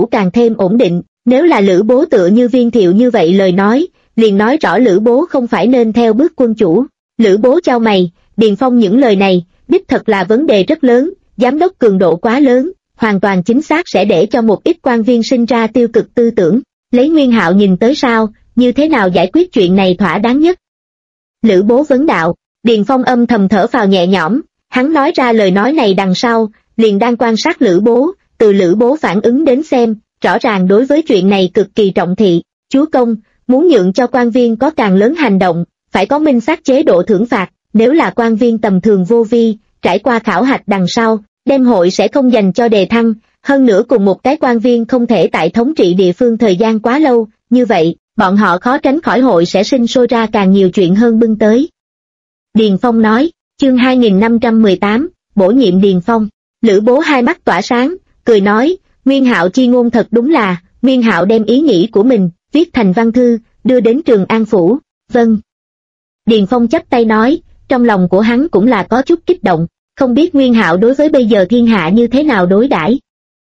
càng thêm ổn định. Nếu là Lữ Bố tựa như Viên Thiệu như vậy lời nói, liền nói rõ Lữ Bố không phải nên theo bước quân chủ. Lữ Bố chau mày, Điền Phong những lời này, đích thật là vấn đề rất lớn, giám đốc cường độ quá lớn, hoàn toàn chính xác sẽ để cho một ít quan viên sinh ra tiêu cực tư tưởng. Lấy Nguyên Hạo nhìn tới sao, như thế nào giải quyết chuyện này thỏa đáng nhất? Lữ Bố vấn đạo. Điền Phong âm thầm thở phào nhẹ nhõm, hắn nói ra lời nói này đằng sau, liền đang quan sát Lữ Bố, từ Lữ Bố phản ứng đến xem, rõ ràng đối với chuyện này cực kỳ trọng thị. Chúa công, muốn nhượng cho quan viên có càng lớn hành động, phải có minh xác chế độ thưởng phạt, nếu là quan viên tầm thường vô vi, trải qua khảo hạch đằng sau, đêm hội sẽ không dành cho đề thăng, hơn nữa cùng một cái quan viên không thể tại thống trị địa phương thời gian quá lâu, như vậy, bọn họ khó tránh khỏi hội sẽ sinh sôi ra càng nhiều chuyện hơn bưng tới. Điền Phong nói, chương 2518, bổ nhiệm Điền Phong. Lữ Bố hai mắt tỏa sáng, cười nói, Nguyên Hạo chi ngôn thật đúng là. Nguyên Hạo đem ý nghĩ của mình viết thành văn thư, đưa đến Trường An Phủ. Vâng. Điền Phong chắp tay nói, trong lòng của hắn cũng là có chút kích động, không biết Nguyên Hạo đối với bây giờ thiên hạ như thế nào đối đãi.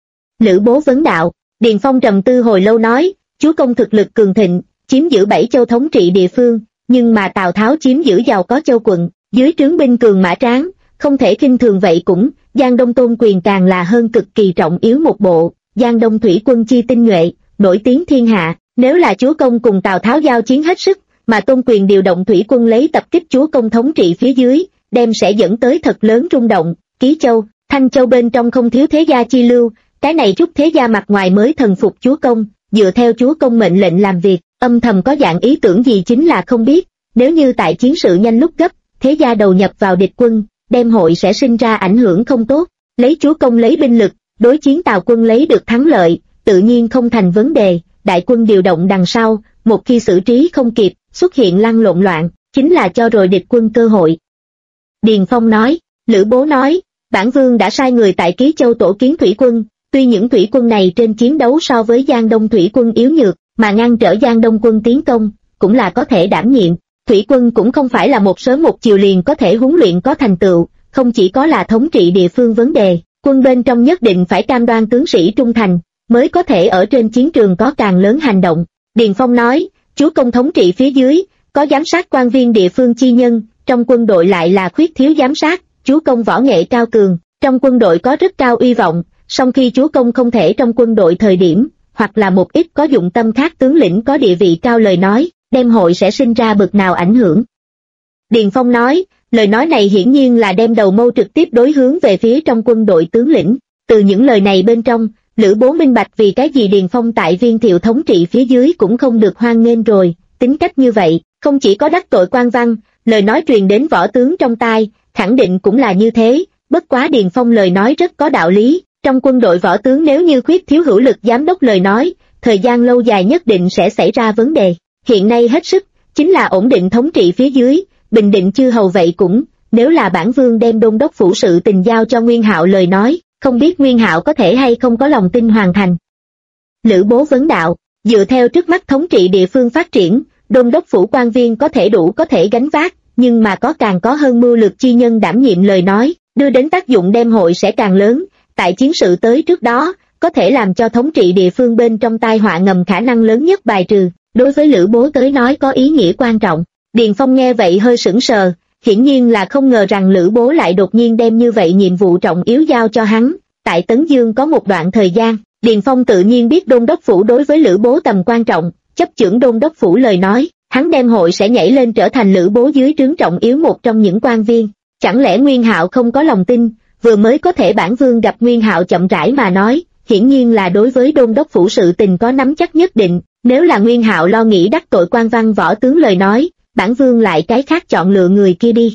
Lữ Bố vấn đạo. Điền Phong trầm tư hồi lâu nói, chúa công thực lực cường thịnh, chiếm giữ 7 châu thống trị địa phương, nhưng mà Tào Tháo chiếm giữ giàu có châu quận, dưới trướng binh cường mã tráng, không thể khinh thường vậy cũng. Giang Đông Tôn Quyền càng là hơn cực kỳ trọng yếu một bộ. Giang Đông thủy quân chi tinh nhuệ, nổi tiếng thiên hạ, nếu là chúa công cùng Tào Tháo giao chiến hết sức, mà Tôn Quyền điều động thủy quân lấy tập kích chúa công thống trị phía dưới, đem sẽ dẫn tới thật lớn rung động. Ký Châu, Thanh Châu bên trong không thiếu thế gia chi lưu, cái này chút thế gia mặt ngoài mới thần phục chúa công, dựa theo chúa công mệnh lệnh làm việc, âm thầm có dạng ý tưởng gì chính là không biết. Nếu như tại chiến sự nhanh lúc gấp, thế gia đầu nhập vào địch quân, đem hội sẽ sinh ra ảnh hưởng không tốt. Lấy chúa công lấy binh lực, đối chiến Tào quân lấy được thắng lợi, tự nhiên không thành vấn đề. Đại quân điều động đằng sau, một khi xử trí không kịp, xuất hiện lăn lộn loạn, chính là cho rồi địch quân cơ hội. Điền Phong nói. Lữ Bố nói, bản vương đã sai người tại Ký Châu tổ kiến thủy quân, tuy những thủy quân này trên chiến đấu so với Giang Đông thủy quân yếu nhược, mà ngăn trở Giang Đông quân tiến công, cũng là có thể đảm nhiệm. Thủy quân cũng không phải là một sớm một chiều liền có thể huấn luyện có thành tựu, không chỉ có là thống trị địa phương vấn đề, quân bên trong nhất định phải cam đoan tướng sĩ trung thành, mới có thể ở trên chiến trường có càng lớn hành động. Điền Phong nói, chúa công thống trị phía dưới, có giám sát quan viên địa phương chi nhân, trong quân đội lại là khuyết thiếu giám sát, chúa công võ nghệ cao cường, trong quân đội có rất cao uy vọng, song khi chúa công không thể trong quân đội thời điểm, hoặc là một ít có dụng tâm khác tướng lĩnh có địa vị cao lời nói, đem hội sẽ sinh ra bực nào ảnh hưởng. Điền Phong nói, lời nói này hiển nhiên là đem đầu mâu trực tiếp đối hướng về phía trong quân đội tướng lĩnh. Từ những lời này bên trong, Lữ Bố minh bạch vì cái gì Điền Phong tại Viên Thiệu thống trị phía dưới cũng không được hoan nghênh rồi. Tính cách như vậy, không chỉ có đắc tội quan văn, lời nói truyền đến võ tướng trong tai, khẳng định cũng là như thế. Bất quá Điền Phong lời nói rất có đạo lý, trong quân đội võ tướng nếu như khuyết thiếu hữu lực giám đốc lời nói, thời gian lâu dài nhất định sẽ xảy ra vấn đề. Hiện nay hết sức, chính là ổn định thống trị phía dưới, bình định chư hầu vậy cũng, nếu là bản vương đem đôn đốc phủ sự tình giao cho Nguyên Hạo lời nói, không biết Nguyên Hạo có thể hay không có lòng tin hoàn thành. Lữ Bố vấn đạo, dựa theo trước mắt thống trị địa phương phát triển, đôn đốc phủ quan viên có thể đủ có thể gánh vác, nhưng mà càng có hơn mưu lược chi nhân đảm nhiệm lời nói, đưa đến tác dụng đem hội sẽ càng lớn, tại chiến sự tới trước đó, có thể làm cho thống trị địa phương bên trong tai họa ngầm khả năng lớn nhất bài trừ, đối với Lữ Bố tới nói có ý nghĩa quan trọng. Điền Phong nghe vậy hơi sững sờ, hiển nhiên là không ngờ rằng Lữ Bố lại đột nhiên đem như vậy nhiệm vụ trọng yếu giao cho hắn. Tại Tấn Dương có một đoạn thời gian, Điền Phong tự nhiên biết đôn đốc phủ đối với Lữ Bố tầm quan trọng, chấp chưởng đôn đốc phủ lời nói, hắn đem hội sẽ nhảy lên trở thành Lữ Bố dưới trướng trọng yếu một trong những quan viên. Chẳng lẽ Nguyên Hạo không có lòng tin, vừa mới có thể bản vương gặp Nguyên Hạo chậm rãi mà nói, hiển nhiên là đối với đôn đốc phủ sự tình có nắm chắc nhất định, nếu là Nguyên Hạo lo nghĩ đắc tội quan văn võ tướng lời nói, bản vương lại cái khác chọn lựa người kia đi.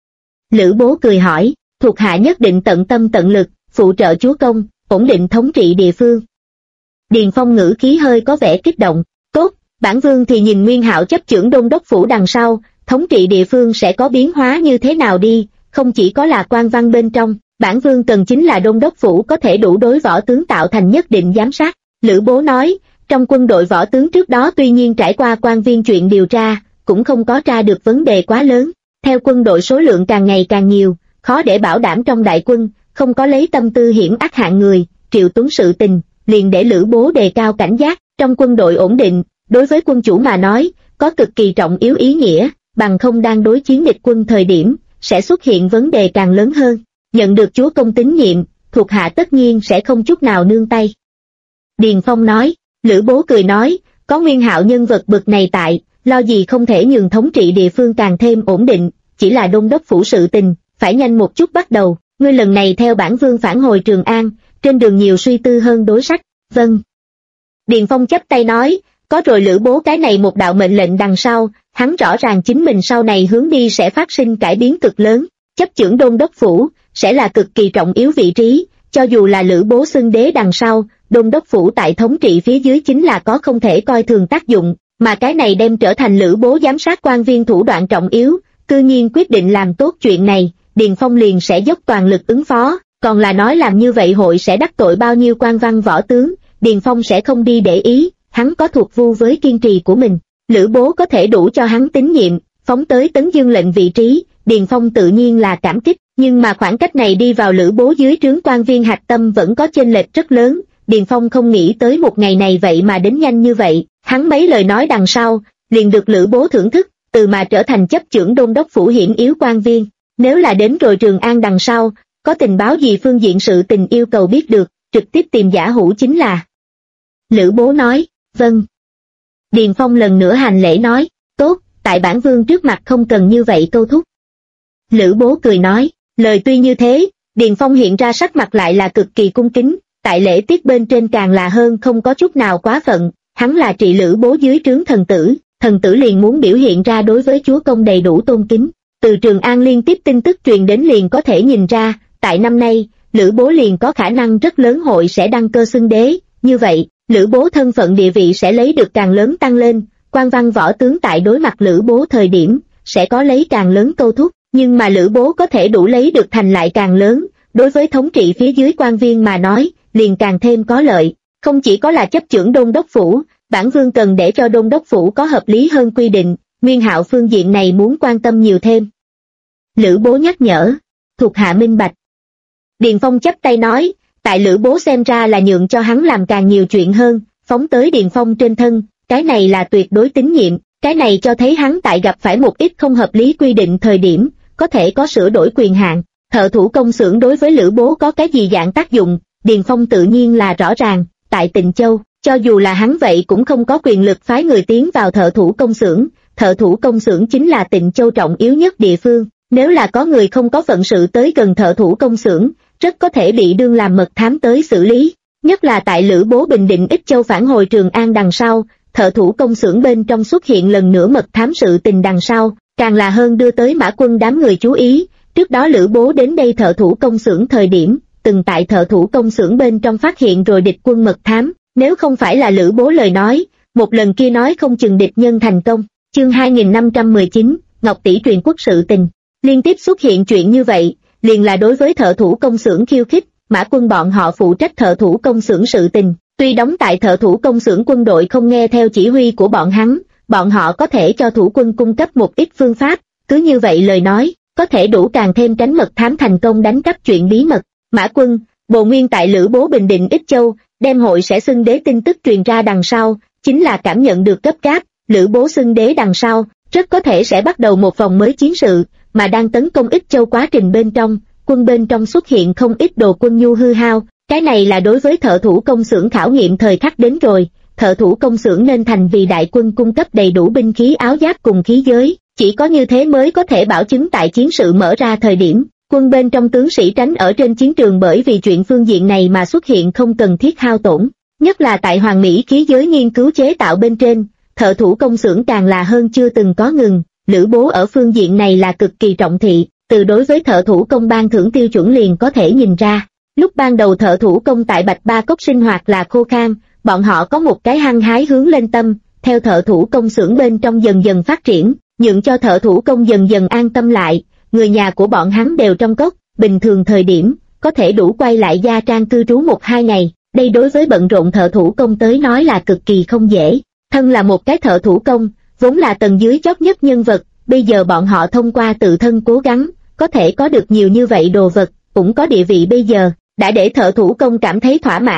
Lữ Bố cười hỏi, thuộc hạ nhất định tận tâm tận lực, phụ trợ chúa công, ổn định thống trị địa phương. Điền Phong ngữ khí hơi có vẻ kích động, tốt, bản vương thì nhìn Nguyên Hạo chấp chưởng đôn đốc phủ đằng sau, thống trị địa phương sẽ có biến hóa như thế nào đi, không chỉ có là quan văn bên trong, bản vương cần chính là đôn đốc phủ có thể đủ đối võ tướng tạo thành nhất định giám sát. Lữ Bố nói, trong quân đội võ tướng trước đó tuy nhiên trải qua quan viên chuyện điều tra, cũng không có tra được vấn đề quá lớn, theo quân đội số lượng càng ngày càng nhiều, khó để bảo đảm trong đại quân, không có lấy tâm tư hiểm ác hạng người, Triệu Tuấn sự tình, liền để Lữ Bố đề cao cảnh giác. Trong quân đội ổn định, đối với quân chủ mà nói, có cực kỳ trọng yếu ý nghĩa, bằng không đang đối chiến địch quân thời điểm, sẽ xuất hiện vấn đề càng lớn hơn. Nhận được chúa công tín nhiệm, thuộc hạ tất nhiên sẽ không chút nào nương tay. Điền Phong nói. Lữ Bố cười nói, có Nguyên Hạo nhân vật bực này tại, lo gì không thể nhường thống trị địa phương càng thêm ổn định, chỉ là đôn đốc phủ sự tình, phải nhanh một chút bắt đầu. Ngươi lần này theo bản vương phản hồi Trường An, trên đường nhiều suy tư hơn đối sách. Vâng. Điền Phong chắp tay nói, có rồi Lữ Bố cái này một đạo mệnh lệnh đằng sau, hắn rõ ràng chính mình sau này hướng đi sẽ phát sinh cải biến cực lớn, chấp chưởng đôn đốc phủ, sẽ là cực kỳ trọng yếu vị trí, cho dù là Lữ Bố xưng đế đằng sau, đôn đốc phủ tại thống trị phía dưới chính là có không thể coi thường tác dụng, mà cái này đem trở thành Lữ Bố giám sát quan viên thủ đoạn trọng yếu, cư nhiên quyết định làm tốt chuyện này, Điền Phong liền sẽ dốc toàn lực ứng phó, còn là nói làm như vậy hội sẽ đắc tội bao nhiêu quan văn võ tướng, Điền Phong sẽ không đi để ý, hắn có thuộc vu với kiên trì của mình, Lữ Bố có thể đủ cho hắn tín nhiệm, phóng tới Tấn Dương lệnh vị trí, Điền Phong tự nhiên là cảm kích, nhưng mà khoảng cách này đi vào Lữ Bố dưới trướng quan viên hạch tâm vẫn có chênh lệch rất lớn, Điền Phong không nghĩ tới một ngày này vậy mà đến nhanh như vậy, hắn mấy lời nói đằng sau, liền được Lữ Bố thưởng thức, từ mà trở thành chấp chưởng đôn đốc phủ hiểm yếu quan viên, nếu là đến rồi Trường An đằng sau, có tình báo gì phương diện sự tình yêu cầu biết được, trực tiếp tìm Giả Hữu chính là. Lữ Bố nói, vâng. Điền Phong lần nữa hành lễ nói, tốt, tại bản vương trước mặt không cần như vậy câu thúc. Lữ Bố cười nói, lời tuy như thế, Điền Phong hiện ra sắc mặt lại là cực kỳ cung kính, tại lễ tiết bên trên càng là hơn không có chút nào quá phận, hắn là trị Lữ Bố dưới trướng thần tử liền muốn biểu hiện ra đối với chúa công đầy đủ tôn kính. Từ Trường An liên tiếp tin tức truyền đến liền có thể nhìn ra, tại năm nay, Lữ Bố liền có khả năng rất lớn hội sẽ đăng cơ xưng đế, như vậy, Lữ Bố thân phận địa vị sẽ lấy được càng lớn tăng lên, quan văn võ tướng tại đối mặt Lữ Bố thời điểm, sẽ có lấy càng lớn câu thúc, nhưng mà Lữ Bố có thể đủ lấy được thành lại càng lớn, đối với thống trị phía dưới quan viên mà nói, liền càng thêm có lợi, không chỉ có là chấp chưởng đôn đốc phủ, bản vương cần để cho đôn đốc phủ có hợp lý hơn quy định, Nguyên Hạo phương diện này muốn quan tâm nhiều thêm. Lữ Bố nhắc nhở, thuộc hạ minh bạch. Điền Phong chắp tay nói, tại Lữ Bố xem ra là nhượng cho hắn làm càng nhiều chuyện hơn, phóng tới Điền Phong trên thân, cái này là tuyệt đối tín nhiệm, cái này cho thấy hắn tại gặp phải một ít không hợp lý quy định thời điểm, có thể có sửa đổi quyền hạn. Thợ thủ công xưởng đối với Lữ Bố có cái gì dạng tác dụng, Điền Phong tự nhiên là rõ ràng, tại Tịnh Châu, cho dù là hắn vậy cũng không có quyền lực phái người tiến vào thợ thủ công xưởng chính là Tịnh Châu trọng yếu nhất địa phương, nếu là có người không có phận sự tới gần thợ thủ công xưởng, rất có thể bị đương làm mật thám tới xử lý, nhất là tại Lữ Bố bình định Ích Châu phản hồi Trường An đằng sau, thợ thủ công xưởng bên trong xuất hiện lần nữa mật thám sự tình đằng sau, càng là hơn đưa tới Mã Quân đám người chú ý. Trước đó Lữ Bố đến đây thợ thủ công xưởng thời điểm, từng tại thợ thủ công xưởng bên trong phát hiện rồi địch quân mật thám, nếu không phải là Lữ Bố lời nói, một lần kia nói không chừng địch nhân thành công. Chương 2519, Ngọc Tỷ truyền quốc sự tình, liên tiếp xuất hiện chuyện như vậy, liền là đối với thợ thủ công xưởng khiêu khích, Mã Quân bọn họ phụ trách thợ thủ công xưởng sự tình, tuy đóng tại thợ thủ công xưởng quân đội không nghe theo chỉ huy của bọn hắn, bọn họ có thể cho thủ quân cung cấp một ít phương pháp, cứ như vậy lời nói, có thể đủ càng thêm tránh mật thám thành công đánh cắp chuyện bí mật. Mã Quân, Bồ Nguyên tại Lữ Bố bình định Ích Châu, đem hội sẽ xưng đế tin tức truyền ra đằng sau, chính là cảm nhận được gấp gáp, Lữ Bố xưng đế đằng sau, rất có thể sẽ bắt đầu một vòng mới chiến sự, mà đang tấn công Ích Châu quá trình bên trong, quân bên trong xuất hiện không ít đồ quân nhu hư hao, cái này là đối với thợ thủ công xưởng khảo nghiệm thời khắc đến rồi, thợ thủ công xưởng nên thành vì đại quân cung cấp đầy đủ binh khí áo giáp cùng khí giới, chỉ có như thế mới có thể bảo chứng tại chiến sự mở ra thời điểm, quân bên trong tướng sĩ tránh ở trên chiến trường bởi vì chuyện phương diện này mà xuất hiện không cần thiết hao tổn, nhất là tại Hoàng Mỹ khí giới nghiên cứu chế tạo bên trên, thợ thủ công xưởng càng là hơn chưa từng có ngừng, Lữ Bố ở phương diện này là cực kỳ trọng thị, từ đối với thợ thủ công ban thưởng tiêu chuẩn liền có thể nhìn ra. Lúc ban đầu thợ thủ công tại Bạch Ba Cốc sinh hoạt là khô khan, bọn họ có một cái hăng hái hướng lên tâm, theo thợ thủ công xưởng bên trong dần dần phát triển, nhượng cho thợ thủ công dần dần an tâm lại, người nhà của bọn hắn đều trong cốc, bình thường thời điểm, có thể đủ quay lại gia trang cư trú 1-2 ngày, đây đối với bận rộn thợ thủ công tới nói là cực kỳ không dễ. Thân là một cái thợ thủ công, vốn là tầng dưới chót nhất nhân vật, bây giờ bọn họ thông qua tự thân cố gắng, có thể có được nhiều như vậy đồ vật, cũng có địa vị bây giờ, đã để thợ thủ công cảm thấy thỏa mãn,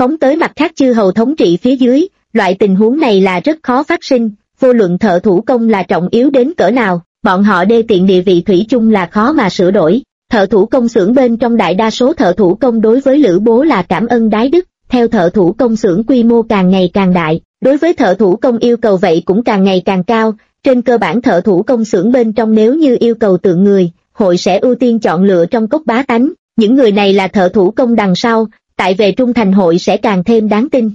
phóng tới mặt khác chư hầu thống trị phía dưới, loại tình huống này là rất khó phát sinh, vô luận thợ thủ công là trọng yếu đến cỡ nào, bọn họ đê tiện địa vị thủy chung là khó mà sửa đổi. Thợ thủ công xưởng bên trong đại đa số thợ thủ công đối với Lữ Bố là cảm ơn đái đức, theo thợ thủ công xưởng quy mô càng ngày càng đại, đối với thợ thủ công yêu cầu vậy cũng càng ngày càng cao, trên cơ bản thợ thủ công xưởng bên trong nếu như yêu cầu tượng người, hội sẽ ưu tiên chọn lựa trong cốc bá tánh, những người này là thợ thủ công đằng sau, tại về trung thành hội sẽ càng thêm đáng tin.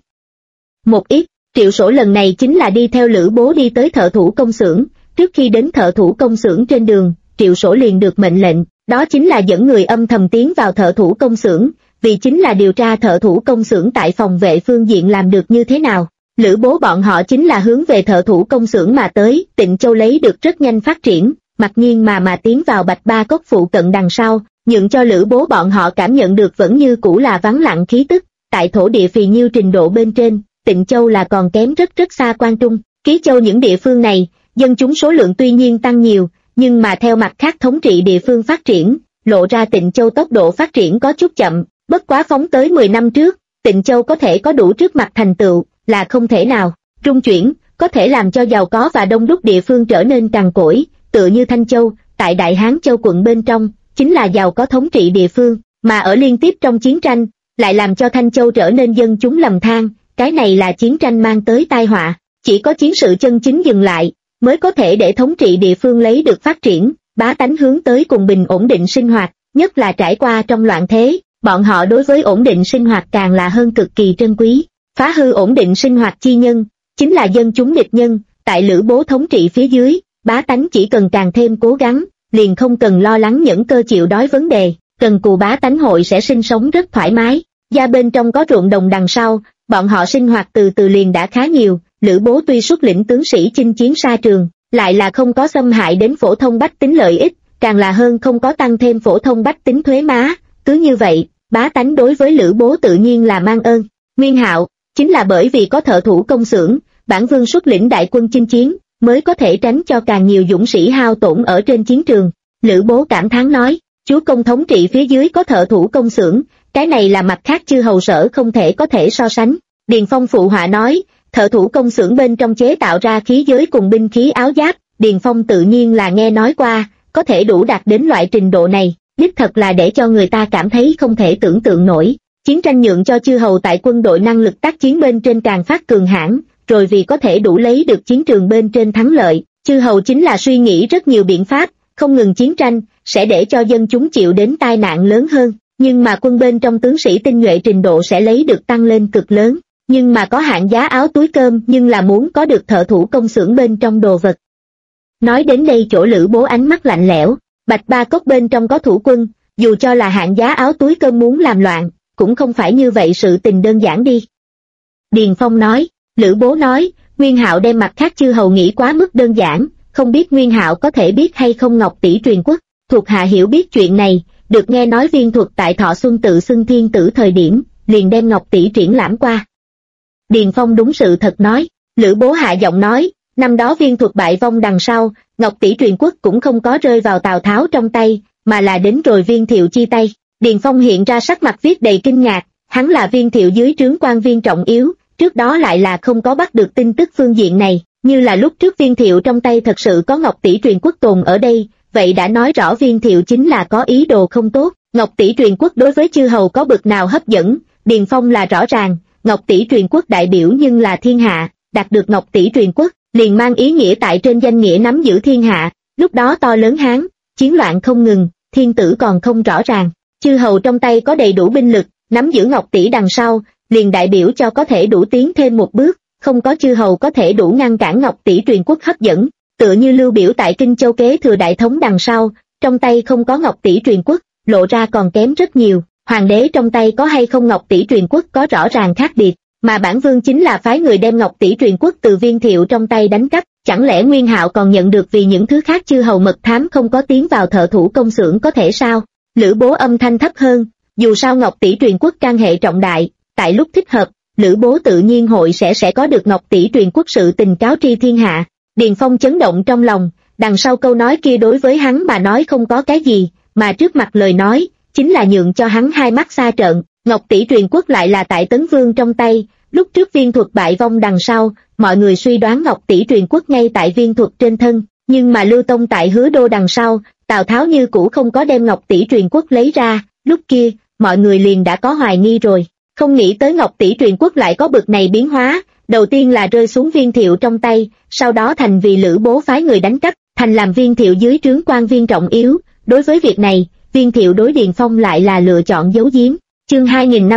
Một ít, Triệu Sổ lần này chính là đi theo Lữ Bố đi tới thợ thủ công xưởng, trước khi đến thợ thủ công xưởng trên đường, Triệu Sổ liền được mệnh lệnh, đó chính là dẫn người âm thầm tiến vào thợ thủ công xưởng, vì chính là điều tra thợ thủ công xưởng tại phòng vệ phương diện làm được như thế nào. Lữ Bố bọn họ chính là hướng về thợ thủ công xưởng mà tới, Tịnh Châu lấy được rất nhanh phát triển, mặc nhiên mà tiến vào Bạch Ba Cốc phụ cận đằng sau, nhượng cho Lữ Bố bọn họ cảm nhận được vẫn như cũ là vắng lặng khí tức, tại thổ địa phì nhiêu trình độ bên trên, Tịnh Châu là còn kém rất xa Quan Trung, Ký Châu những địa phương này, dân chúng số lượng tuy nhiên tăng nhiều, nhưng mà theo mặt khác thống trị địa phương phát triển, lộ ra Tịnh Châu tốc độ phát triển có chút chậm, bất quá phóng tới 10 năm trước, Tịnh Châu có thể có đủ trước mặt thành tựu, là không thể nào, trung chuyển, có thể làm cho giàu có và đông đúc địa phương trở nên cằn cỗi, tựa như Thanh Châu, tại Đại Hán Châu quận bên trong, chính là giàu có thống trị địa phương, mà ở liên tiếp trong chiến tranh, lại làm cho Thanh Châu trở nên dân chúng lầm than, cái này là chiến tranh mang tới tai họa, chỉ có chiến sự chân chính dừng lại, mới có thể để thống trị địa phương lấy được phát triển, bá tánh hướng tới cùng bình ổn định sinh hoạt, nhất là trải qua trong loạn thế, bọn họ đối với ổn định sinh hoạt càng là hơn cực kỳ trân quý. Phá hư ổn định sinh hoạt chi nhân, chính là dân chúng địch nhân, tại Lữ Bố thống trị phía dưới, bá tánh chỉ cần càng thêm cố gắng, liền không cần lo lắng nhẫn cơ chịu đói vấn đề, cần cù bá tánh hội sẽ sinh sống rất thoải mái, gia bên trong có ruộng đồng đằng sau, bọn họ sinh hoạt từ từ liền đã khá nhiều, Lữ Bố tuy xuất lĩnh tướng sĩ chinh chiến xa trường, lại là không có xâm hại đến phổ thông bách tính lợi ích, càng là hơn không có tăng thêm phổ thông bách tính thuế má, cứ như vậy, bá tánh đối với Lữ Bố tự nhiên là mang ơn. Nguyên Hạo, chính là bởi vì có thợ thủ công xưởng, bản vương xuất lĩnh đại quân chinh chiến, mới có thể tránh cho càng nhiều dũng sĩ hao tổn ở trên chiến trường. Lữ Bố cảm thán nói, chúa công thống trị phía dưới có thợ thủ công xưởng, cái này là mặt khác chư hầu sở không thể có thể so sánh. Điền Phong phụ họa nói, thợ thủ công xưởng bên trong chế tạo ra khí giới cùng binh khí áo giáp, Điền Phong tự nhiên là nghe nói qua, có thể đủ đạt đến loại trình độ này, đích thật là để cho người ta cảm thấy không thể tưởng tượng nổi. Chiến tranh nhượng cho chư hầu tại quân đội năng lực tác chiến bên trên càng phát cường hãn, rồi vì có thể đủ lấy được chiến trường bên trên thắng lợi, chư hầu chính là suy nghĩ rất nhiều biện pháp, không ngừng chiến tranh, sẽ để cho dân chúng chịu đến tai nạn lớn hơn, nhưng mà quân bên trong tướng sĩ tinh nhuệ trình độ sẽ lấy được tăng lên cực lớn, nhưng mà có hạn giá áo túi cơm nhưng là muốn có được thợ thủ công xưởng bên trong đồ vật. Nói đến đây chỗ Lữ Bố ánh mắt lạnh lẽo, Bạch Ba Cốc bên trong có thủ quân, dù cho là hạn giá áo túi cơm muốn làm loạn, cũng không phải như vậy sự tình đơn giản đi. Điền Phong nói, Lữ Bố nói, Nguyên Hạo đem mặt khác chư hầu nghĩ quá mức đơn giản, không biết Nguyên Hạo có thể biết hay không Ngọc Tỷ truyền quốc, thuộc hạ hiểu biết chuyện này, được nghe nói Viên Thuật tại Thọ Xuân tự xưng thiên tử thời điểm, liền đem Ngọc Tỷ triển lãm qua. Điền Phong đúng sự thật nói, Lữ Bố hạ giọng nói, năm đó Viên Thuật bại vong đằng sau, Ngọc Tỷ truyền quốc cũng không có rơi vào Tào Tháo trong tay, mà là đến rồi Viên Thiệu chi tay. Điền Phong hiện ra sắc mặt viết đầy kinh ngạc, hắn là Viên Thiệu dưới trướng quan viên trọng yếu, trước đó lại là không có bắt được tin tức phương diện này, như là lúc trước Viên Thiệu trong tay thật sự có Ngọc Tỷ truyền quốc tồn ở đây, vậy đã nói rõ Viên Thiệu chính là có ý đồ không tốt. Ngọc Tỷ truyền quốc đối với chư hầu có bực nào hấp dẫn, Điền Phong là rõ ràng, Ngọc Tỷ truyền quốc đại biểu nhưng là thiên hạ, đạt được Ngọc Tỷ truyền quốc, liền mang ý nghĩa tại trên danh nghĩa nắm giữ thiên hạ, lúc đó to lớn Hán, chiến loạn không ngừng, thiên tử còn không rõ ràng. Chư hầu trong tay có đầy đủ binh lực, nắm giữ Ngọc Tỷ đằng sau, liền đại biểu cho có thể đủ tiến thêm một bước, không có chư hầu có thể đủ ngăn cản Ngọc Tỷ truyền quốc hấp dẫn, tựa như Lưu Biểu tại Kinh Châu kế thừa đại thống đằng sau, trong tay không có Ngọc Tỷ truyền quốc, lộ ra còn kém rất nhiều, hoàng đế trong tay có hay không Ngọc Tỷ truyền quốc có rõ ràng khác biệt, mà bản vương chính là phái người đem Ngọc Tỷ truyền quốc từ Viên Thiệu trong tay đánh cắp, chẳng lẽ Nguyên Hạo còn nhận được vì những thứ khác chư hầu mật thám không có tiến vào thợ thủ công xưởng có thể sao? Lữ Bố âm thanh thấp hơn, dù sao Ngọc Tỷ truyền quốc can hệ trọng đại, tại lúc thích hợp, Lữ Bố tự nhiên hội sẽ có được Ngọc Tỷ truyền quốc sự tình cáo tri thiên hạ. Điền Phong chấn động trong lòng, đằng sau câu nói kia đối với hắn mà nói không có cái gì, mà trước mặt lời nói, chính là nhượng cho hắn hai mắt xa trợn, Ngọc tỷ truyền quốc lại là tại Tấn Vương trong tay, lúc trước viên thuật bại vong đằng sau, mọi người suy đoán Ngọc tỷ truyền quốc ngay tại viên thuật trên thân, nhưng mà Lưu Tông tại Hứa Đô đằng sau, Tào Tháo như cũ không có đem Ngọc tỷ truyền quốc lấy ra, lúc kia, mọi người liền đã có hoài nghi rồi, không nghĩ tới Ngọc tỷ truyền quốc lại có bực này biến hóa, đầu tiên là rơi xuống Viên Thiệu trong tay, sau đó thành vì Lữ Bố phái người đánh cắp, thành làm Viên Thiệu dưới trướng quan viên trọng yếu, đối với việc này, Viên Thiệu đối Điền Phong lại là lựa chọn giấu giếm. Chương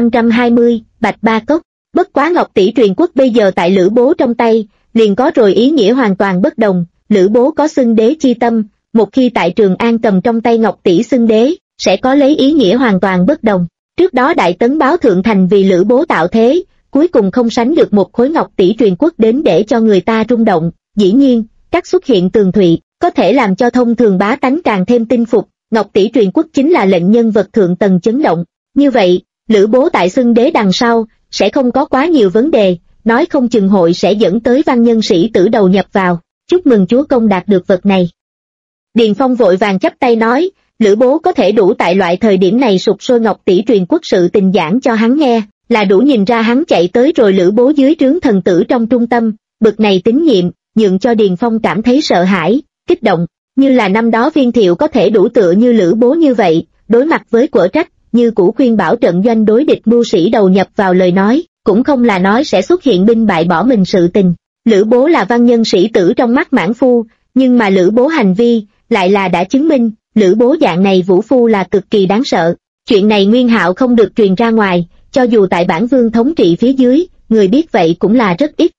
2520, Bạch Ba Cốc. Bất quá Ngọc tỷ truyền quốc bây giờ tại Lữ Bố trong tay, liền có rồi ý nghĩa hoàn toàn bất đồng, Lữ Bố có xưng đế chi tâm, một khi tại Trường An cầm trong tay Ngọc tỷ xưng đế, sẽ có lấy ý nghĩa hoàn toàn bất đồng. Trước đó Đại Tấn báo thượng thành vì Lữ Bố tạo thế, cuối cùng không sánh được một khối Ngọc tỷ truyền quốc đến để cho người ta rung động, dĩ nhiên, các xuất hiện tường thụy, có thể làm cho thông thường bá tánh càng thêm tin phục, Ngọc tỷ truyền quốc chính là lệnh nhân vật thượng tầng chấn động. Như vậy, Lữ Bố tại xưng đế đằng sau, sẽ không có quá nhiều vấn đề, nói không chừng hội sẽ dẫn tới văn nhân sĩ tử đầu nhập vào, chúc mừng chúa công đạt được vật này. Điền Phong vội vàng chắp tay nói, Lữ Bố có thể đủ tại loại thời điểm này sục sôi Ngọc tỷ truyền quốc sự tình giảng cho hắn nghe, là đủ nhìn ra hắn chạy tới rồi Lữ Bố dưới trướng thần tử trong trung tâm, bực này tín nhiệm, nhượng cho Điền Phong cảm thấy sợ hãi, kích động, như là năm đó Viên Thiệu có thể đủ tựa như Lữ Bố như vậy, đối mặt với quở trách, như cũ khuyên bảo trận doanh đối địch mưu sĩ đầu nhập vào lời nói, cũng không là nói sẽ xuất hiện binh bại bỏ mình sự tình. Lữ Bố là văn nhân sĩ tử trong mắt mãn phu, nhưng mà Lữ Bố hành vi, lại là đã chứng minh, Lữ Bố dạng này vũ phu là cực kỳ đáng sợ. Chuyện này Nguyên Hạo không được truyền ra ngoài, cho dù tại bản vương thống trị phía dưới, người biết vậy cũng là rất ít.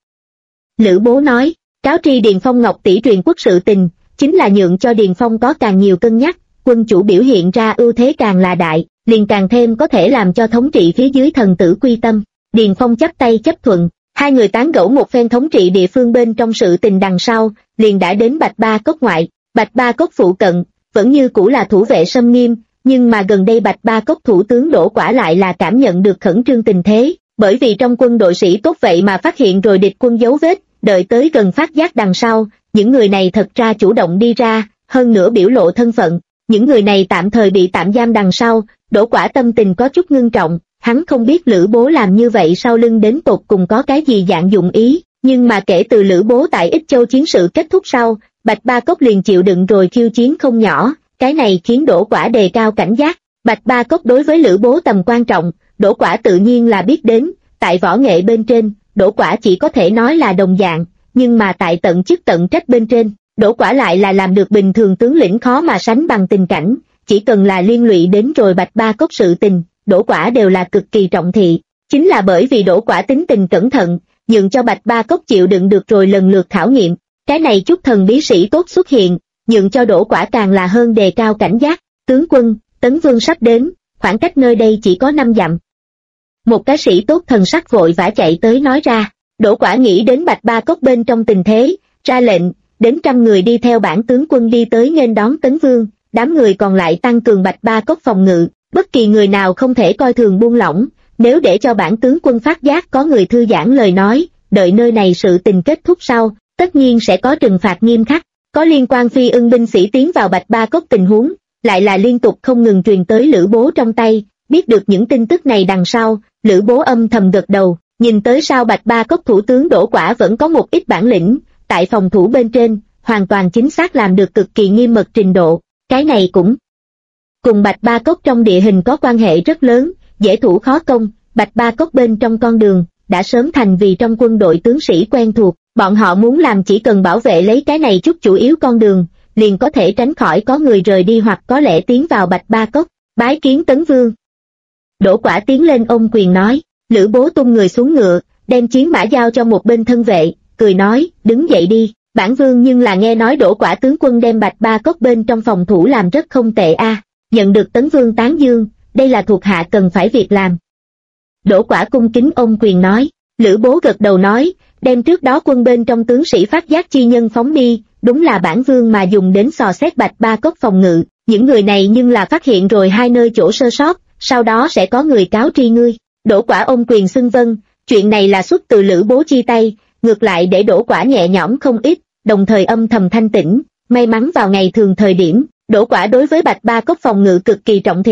Lữ Bố nói, cáo tri Điền Phong Ngọc tỷ truyền quốc sự tình, chính là nhượng cho Điền Phong có càng nhiều cân nhắc, quân chủ biểu hiện ra ưu thế càng là đại, liền càng thêm có thể làm cho thống trị phía dưới thần tử quy tâm. Điền Phong chắp tay chấp thuận, hai người tán gẫu một phen thống trị địa phương bên trong sự tình đằng sau, liền đã đến Bạch Ba Cốc ngoại. Bạch Ba Cốc phụ cận, vẫn như cũ là thủ vệ xâm nghiêm, nhưng mà gần đây Bạch Ba Cốc thủ tướng Đỗ Quả lại là cảm nhận được khẩn trương tình thế, bởi vì trong quân đội sĩ tốt vậy mà phát hiện rồi địch quân dấu vết, đợi tới gần phát giác đằng sau, những người này thật ra chủ động đi ra, hơn nữa biểu lộ thân phận, những người này tạm thời bị tạm giam đằng sau, Đỗ Quả tâm tình có chút ngưng trọng, hắn không biết Lữ Bố làm như vậy sau lưng đến tột cùng có cái gì dạng dụng ý, nhưng mà kể từ Lữ Bố tại Ích Châu chiến sự kết thúc sau, Bạch Ba Cốc liền chịu đựng rồi khiêu chiến không nhỏ, cái này khiến Đỗ Quả đề cao cảnh giác. Bạch Ba Cốc đối với Lữ Bố tầm quan trọng, Đỗ Quả tự nhiên là biết đến, tại võ nghệ bên trên, Đỗ Quả chỉ có thể nói là đồng dạng, nhưng mà tại tận chức tận trách bên trên, Đỗ Quả lại là làm được bình thường tướng lĩnh khó mà sánh bằng tình cảnh, chỉ cần là liên lụy đến rồi Bạch Ba Cốc sự tình, Đỗ Quả đều là cực kỳ trọng thị, chính là bởi vì Đỗ Quả tính tình cẩn thận, nhượng cho Bạch Ba Cốc chịu đựng được rồi lần lượt khảo nghiệm, cái này chút thần bí sĩ tốt xuất hiện, nhượng cho Đỗ Quả càng là hơn đề cao cảnh giác. Tướng quân, Tấn Vương sắp đến, khoảng cách nơi đây chỉ có 5 dặm. Một cái sĩ tốt thần sắc vội vã chạy tới nói ra, Đỗ Quả nghĩ đến Bạch Ba Cốc bên trong tình thế, ra lệnh, đến 100 người đi theo bản tướng quân đi tới nghênh đón Tấn Vương, đám người còn lại tăng cường Bạch Ba Cốc phòng ngự, bất kỳ người nào không thể coi thường buông lỏng, nếu để cho bản tướng quân phát giác có người thư giãn lời nói, đợi nơi này sự tình kết thúc sau, tất nhiên sẽ có trừng phạt nghiêm khắc. Có liên quan phi ưng binh sĩ tiến vào Bạch Ba Cốc tình huống, lại là liên tục không ngừng truyền tới Lữ Bố trong tay, biết được những tin tức này đằng sau, Lữ Bố âm thầm gật đầu, nhìn tới sau Bạch Ba Cốc thủ tướng Đỗ Quả vẫn có một ít bản lĩnh, tại phòng thủ bên trên, hoàn toàn chính xác làm được cực kỳ nghiêm mật trình độ, cái này cũng cùng Bạch Ba Cốc trong địa hình có quan hệ rất lớn, dễ thủ khó công, Bạch Ba Cốc bên trong con đường, đã sớm thành vì trong quân đội tướng sĩ quen thuộc, bọn họ muốn làm chỉ cần bảo vệ lấy cái này chút chủ yếu con đường, liền có thể tránh khỏi có người rời đi hoặc có lẽ tiến vào Bạch Ba Cốc, bái kiến Tấn Vương. Đỗ Quả tiến lên ôm quyền nói, Lữ Bố tung người xuống ngựa, đem chiến mã giao cho một bên thân vệ, cười nói, đứng dậy đi, bản vương nhưng là nghe nói Đỗ Quả tướng quân đem Bạch Ba Cốc bên trong phòng thủ làm rất không tệ a. Nhận được Tấn Vương tán dương, đây là thuộc hạ cần phải việc làm. Đỗ Quả cung kính ôm quyền nói, Lữ Bố gật đầu nói, đem trước đó quân bên trong tướng sĩ phát giác chi nhân phóng đi, đúng là bản vương mà dùng đến sò xét Bạch Ba Cốc phòng ngự, những người này nhưng là phát hiện rồi hai nơi chỗ sơ sót, sau đó sẽ có người cáo tri ngươi. Đỗ Quả ôm quyền xưng vâng, chuyện này là xuất từ Lữ Bố chi tay, ngược lại để Đỗ Quả nhẹ nhõm không ít, đồng thời âm thầm thanh tĩnh, may mắn vào ngày thường thời điểm, Đỗ Quả đối với Bạch Ba Cốc phòng ngự cực kỳ trọng thị,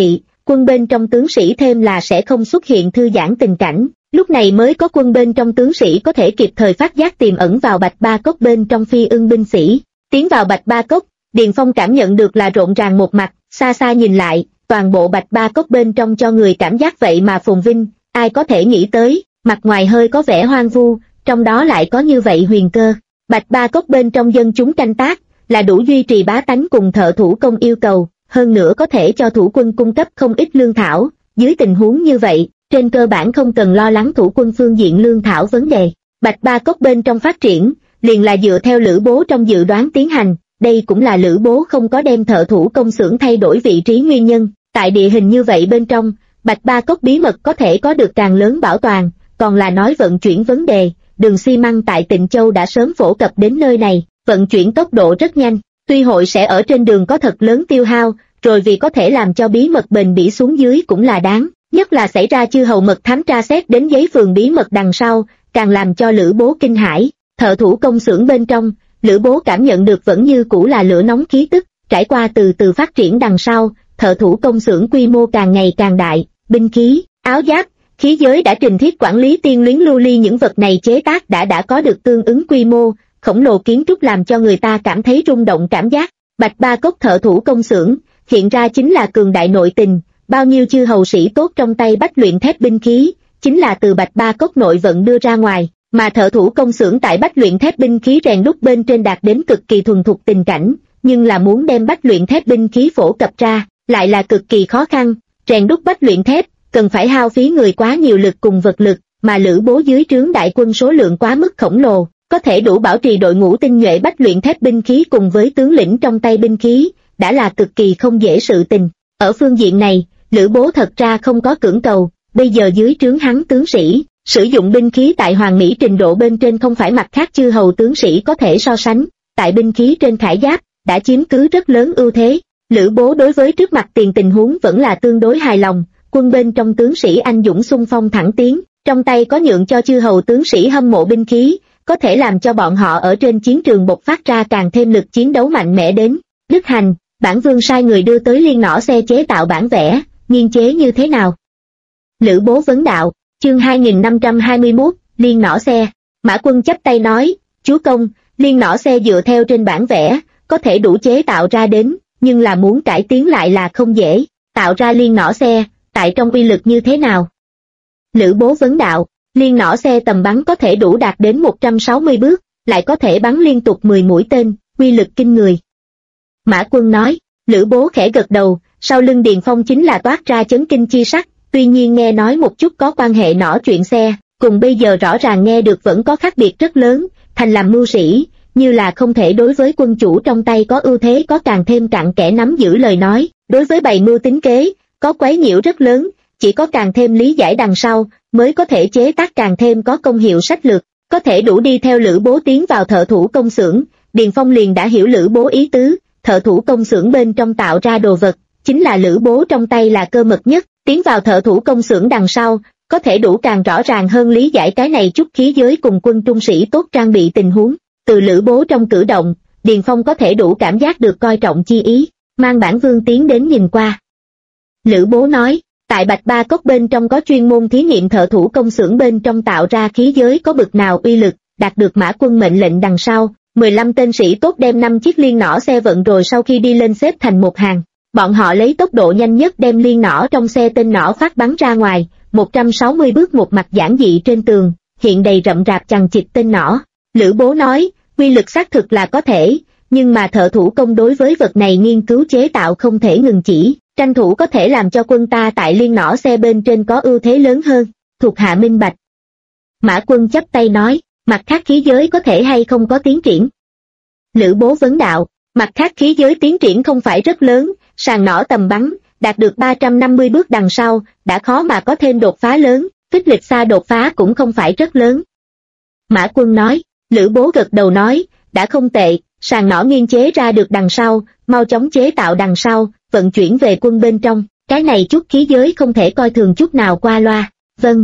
quân bên trong tướng sĩ thêm là sẽ không xuất hiện thư giãn tình cảnh, lúc này mới có quân bên trong tướng sĩ có thể kịp thời phát giác tiềm ẩn vào Bạch Ba Cốc bên trong phi ưng binh sĩ. Tiến vào Bạch Ba Cốc, Điền Phong cảm nhận được là rộn ràng một mặt, xa xa nhìn lại, toàn bộ Bạch Ba Cốc bên trong cho người cảm giác vậy mà phồn vinh, ai có thể nghĩ tới, mặt ngoài hơi có vẻ hoang vu, trong đó lại có như vậy huyền cơ. Bạch Ba Cốc bên trong dân chúng canh tác, là đủ duy trì bá tánh cùng thợ thủ công yêu cầu, hơn nữa có thể cho thủ quân cung cấp không ít lương thảo, dưới tình huống như vậy, trên cơ bản không cần lo lắng thủ quân phương diện lương thảo vấn đề. Bạch Ba Cốc bên trong phát triển, liền là dựa theo Lữ Bố trong dự đoán tiến hành, đây cũng là Lữ Bố không có đem thợ thủ công xưởng thay đổi vị trí nguyên nhân, tại địa hình như vậy bên trong, Bạch Ba Cốc bí mật có thể có được càng lớn bảo toàn, còn là nói vận chuyển vấn đề, đường xi măng tại Tịnh Châu đã sớm phổ cập đến nơi này, vận chuyển tốc độ rất nhanh, tuy hội sẽ ở trên đường có thật lớn tiêu hao, rồi vì có thể làm cho bí mật bền bỉ xuống dưới cũng là đáng, nhất là xảy ra chư hầu mật thám tra xét đến giấy phường bí mật đằng sau, càng làm cho Lữ Bố kinh hãi. Thợ thủ công xưởng bên trong, Lữ Bố cảm nhận được vẫn như cũ là lửa nóng khí tức, trải qua từ từ phát triển đằng sau, thợ thủ công xưởng quy mô càng ngày càng đại, binh khí, áo giáp, khí giới đã trình thiết quản lý tiên luyến lưu ly những vật này chế tác đã có được tương ứng quy mô, khổng lồ kiến trúc làm cho người ta cảm thấy rung động cảm giác. Bạch Ba Cốc thợ thủ công xưởng, hiện ra chính là cường đại nội tình, bao nhiêu chư hầu sĩ tốt trong tay bách luyện thép binh khí, chính là từ Bạch Ba Cốc nội vận đưa ra ngoài, mà thợ thủ công xưởng tại bách luyện thép binh khí rèn đúc bên trên đạt đến cực kỳ thuần thục tình cảnh, nhưng là muốn đem bách luyện thép binh khí phổ cập ra, lại là cực kỳ khó khăn, rèn đúc bách luyện thép, cần phải hao phí người quá nhiều lực cùng vật lực, mà Lữ Bố dưới trướng đại quân số lượng quá mức khổng lồ, có thể đủ bảo trì đội ngũ tinh nhuệ bách luyện thép binh khí cùng với tướng lĩnh trong tay binh khí, đã là cực kỳ không dễ sự tình. Ở phương diện này, Lữ Bố thật ra không có cưỡng cầu, bây giờ dưới trướng hắn tướng sĩ, sử dụng binh khí tại Hoàng Mỹ trình độ bên trên không phải mặt khác chư hầu tướng sĩ có thể so sánh, tại binh khí trên khải giáp, đã chiếm cứ rất lớn ưu thế. Lữ Bố đối với trước mặt tiền tình huống vẫn là tương đối hài lòng, quân bên trong tướng sĩ anh dũng xung phong thẳng tiến, trong tay có nhượng cho chư hầu tướng sĩ hâm mộ binh khí, có thể làm cho bọn họ ở trên chiến trường bộc phát ra càng thêm lực chiến đấu mạnh mẽ đến. Đức Hành, bản vương sai người đưa tới liên nỏ xe chế tạo bản vẽ, nghiên chế như thế nào? Lữ Bố vấn đạo, chương 2521, liên nỏ xe. Mã Quân chắp tay nói, chúa công, liên nỏ xe dựa theo trên bản vẽ, có thể đủ chế tạo ra đến, nhưng là muốn cải tiến lại là không dễ, tạo ra liên nỏ xe, tại trong uy lực như thế nào? Lữ Bố vấn đạo, liên nỏ xe tầm bắn có thể đủ đạt đến 160 bước, lại có thể bắn liên tục 10 mũi tên, uy lực kinh người. Mã Quân nói, Lữ Bố khẽ gật đầu, sau lưng Điền Phong chính là toát ra chấn kinh chi sắc, tuy nhiên nghe nói một chút có quan hệ nỏ chuyện xe, cùng bây giờ rõ ràng nghe được vẫn có khác biệt rất lớn, thành làm mưu sĩ, như là không thể đối với quân chủ trong tay có ưu thế có càng thêm cặn kẽ nắm giữ lời nói, đối với bày mưu tính kế, có quấy nhiễu rất lớn, chỉ có càng thêm lý giải đằng sau, mới có thể chế tác càng thêm có công hiệu sách lược, có thể đủ đi theo Lữ Bố tiến vào thợ thủ công xưởng. Điền Phong liền đã hiểu Lữ Bố ý tứ, thợ thủ công xưởng bên trong tạo ra đồ vật, chính là Lữ Bố trong tay là cơ mật nhất, tiến vào thợ thủ công xưởng đằng sau, có thể đủ càng rõ ràng hơn lý giải cái này chút khí giới cùng quân trung sĩ tốt trang bị tình huống. Từ Lữ Bố trong cử động, Điền Phong có thể đủ cảm giác được coi trọng chi ý, mang bản vương tiến đến nhìn qua. Lữ Bố nói, tại Bạch Ba Cốc bên trong có chuyên môn thí nghiệm thợ thủ công xưởng bên trong tạo ra khí giới có bực nào uy lực, đạt được Mã Quân mệnh lệnh đằng sau, 15 tên sĩ tốt đem 5 chiếc liên nỏ xe vận rồi sau khi đi lên xếp thành một hàng. Bọn họ lấy tốc độ nhanh nhất đem liên nỏ trong xe tên nỏ phát bắn ra ngoài, 160 bước một mặt giản dị trên tường, hiện đầy rậm rạp chằng chịt tên nỏ. Lữ Bố nói, uy lực xác thực là có thể, nhưng mà thợ thủ công đối với vật này nghiên cứu chế tạo không thể ngừng chỉ, tranh thủ có thể làm cho quân ta tại liên nỏ xe bên trên có ưu thế lớn hơn, thuộc hạ minh bạch. Mã Quân chắp tay nói, mặt khác khí giới có thể hay không có tiến triển? Lữ Bố vấn đạo, mặt khác khí giới tiến triển không phải rất lớn, sàn nỏ tầm bắn, đạt được 350 bước đằng sau, đã khó mà có thêm đột phá lớn, phích lịch xa đột phá cũng không phải rất lớn. Mã Quân nói, Lữ Bố gật đầu nói, đã không tệ, sàn nỏ nghiên chế ra được đằng sau, mau chóng chế tạo đằng sau, vận chuyển về quân bên trong, cái này chút khí giới không thể coi thường chút nào qua loa. Vâng.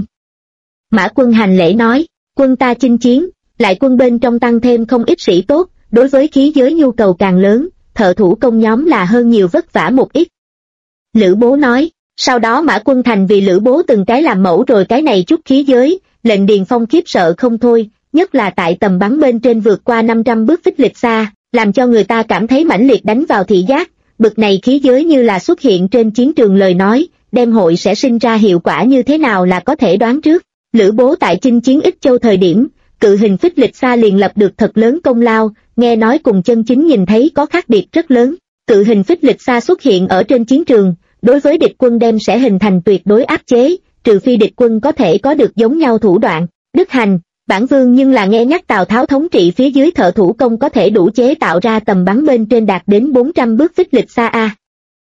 Mã Quân hành lễ nói, quân ta chinh chiến, lại quân bên trong tăng thêm không ít sĩ tốt, đối với khí giới nhu cầu càng lớn, thợ thủ công nhóm là hơn nhiều vất vả một ít. Lữ Bố nói, Sau đó Mã Quân Thành vì Lữ Bố từng cái làm mẫu rồi cái này chút khí giới, lệnh Điền Phong khiếp sợ không thôi, nhất là tại tầm bắn bên trên vượt qua 500 bước phích lịch xa, làm cho người ta cảm thấy mãnh liệt đánh vào thị giác, bực này khí giới như là xuất hiện trên chiến trường lời nói, đem hội sẽ sinh ra hiệu quả như thế nào là có thể đoán trước. Lữ Bố tại chinh chiến Ích Châu thời điểm, cự hình phích lịch xa liền lập được thật lớn công lao, nghe nói cùng chân chính nhìn thấy có khác biệt rất lớn. Cự hình phích lịch xa xuất hiện ở trên chiến trường, đối với địch quân đem sẽ hình thành tuyệt đối áp chế, trừ phi địch quân có thể có được giống nhau thủ đoạn. Đức Hành, Bản Vương nhưng là nghe nhắc Tào Tháo thống trị phía dưới thợ thủ công có thể đủ chế tạo ra tầm bắn bên trên đạt đến 400 bước phích lịch xa a.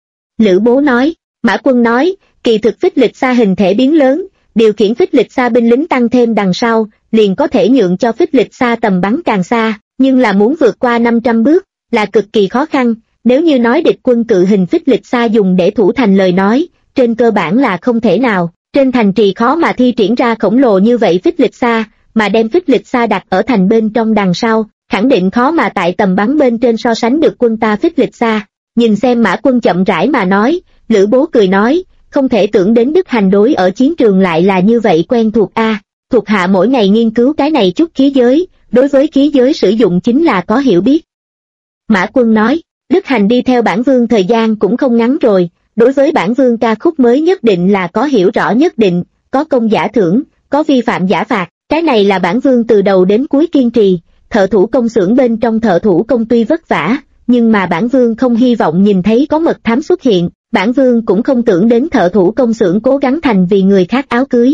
Lữ Bố nói. Mã Quân nói, kỳ thực phích lịch xa hình thể biến lớn, điều khiển phích lịch xa binh lính tăng thêm đằng sau, liền có thể nhượng cho phích lịch xa tầm bắn càng xa, nhưng là muốn vượt qua 500 bước, là cực kỳ khó khăn. Nếu như nói địch quân cự hình phích lịch xa dùng để thủ thành lời nói, trên cơ bản là không thể nào, trên thành trì khó mà thi triển ra khổng lồ như vậy phích lịch xa, mà đem phích lịch xa đặt ở thành bên trong đằng sau, khẳng định khó mà tại tầm bắn bên trên so sánh được quân ta phích lịch xa. Nhìn xem Mã Quân chậm rãi mà nói, Lữ Bố cười nói, không thể tưởng đến Đức Hành đối ở chiến trường lại là như vậy quen thuộc a. Thuộc hạ mỗi ngày nghiên cứu cái này chút khí giới, đối với khí giới sử dụng chính là có hiểu biết. Mã Quân nói, Đức Hành đi theo Bản Vương thời gian cũng không ngắn rồi, đối với Bản Vương ca khúc mới nhất định là có hiểu rõ nhất định, có công giả thưởng, có vi phạm giả phạt, cái này là Bản Vương từ đầu đến cuối kiên trì. Thợ thủ công xưởng bên trong thợ thủ công tuy vất vả, nhưng mà Bản Vương không hy vọng nhìn thấy có mật thám xuất hiện, Bản Vương cũng không tưởng đến thợ thủ công xưởng cố gắng thành vì người khác áo cưới.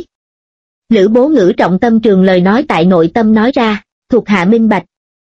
Lữ Bố ngữ trọng tâm trường lời nói tại nội tâm nói ra, thuộc hạ minh bạch.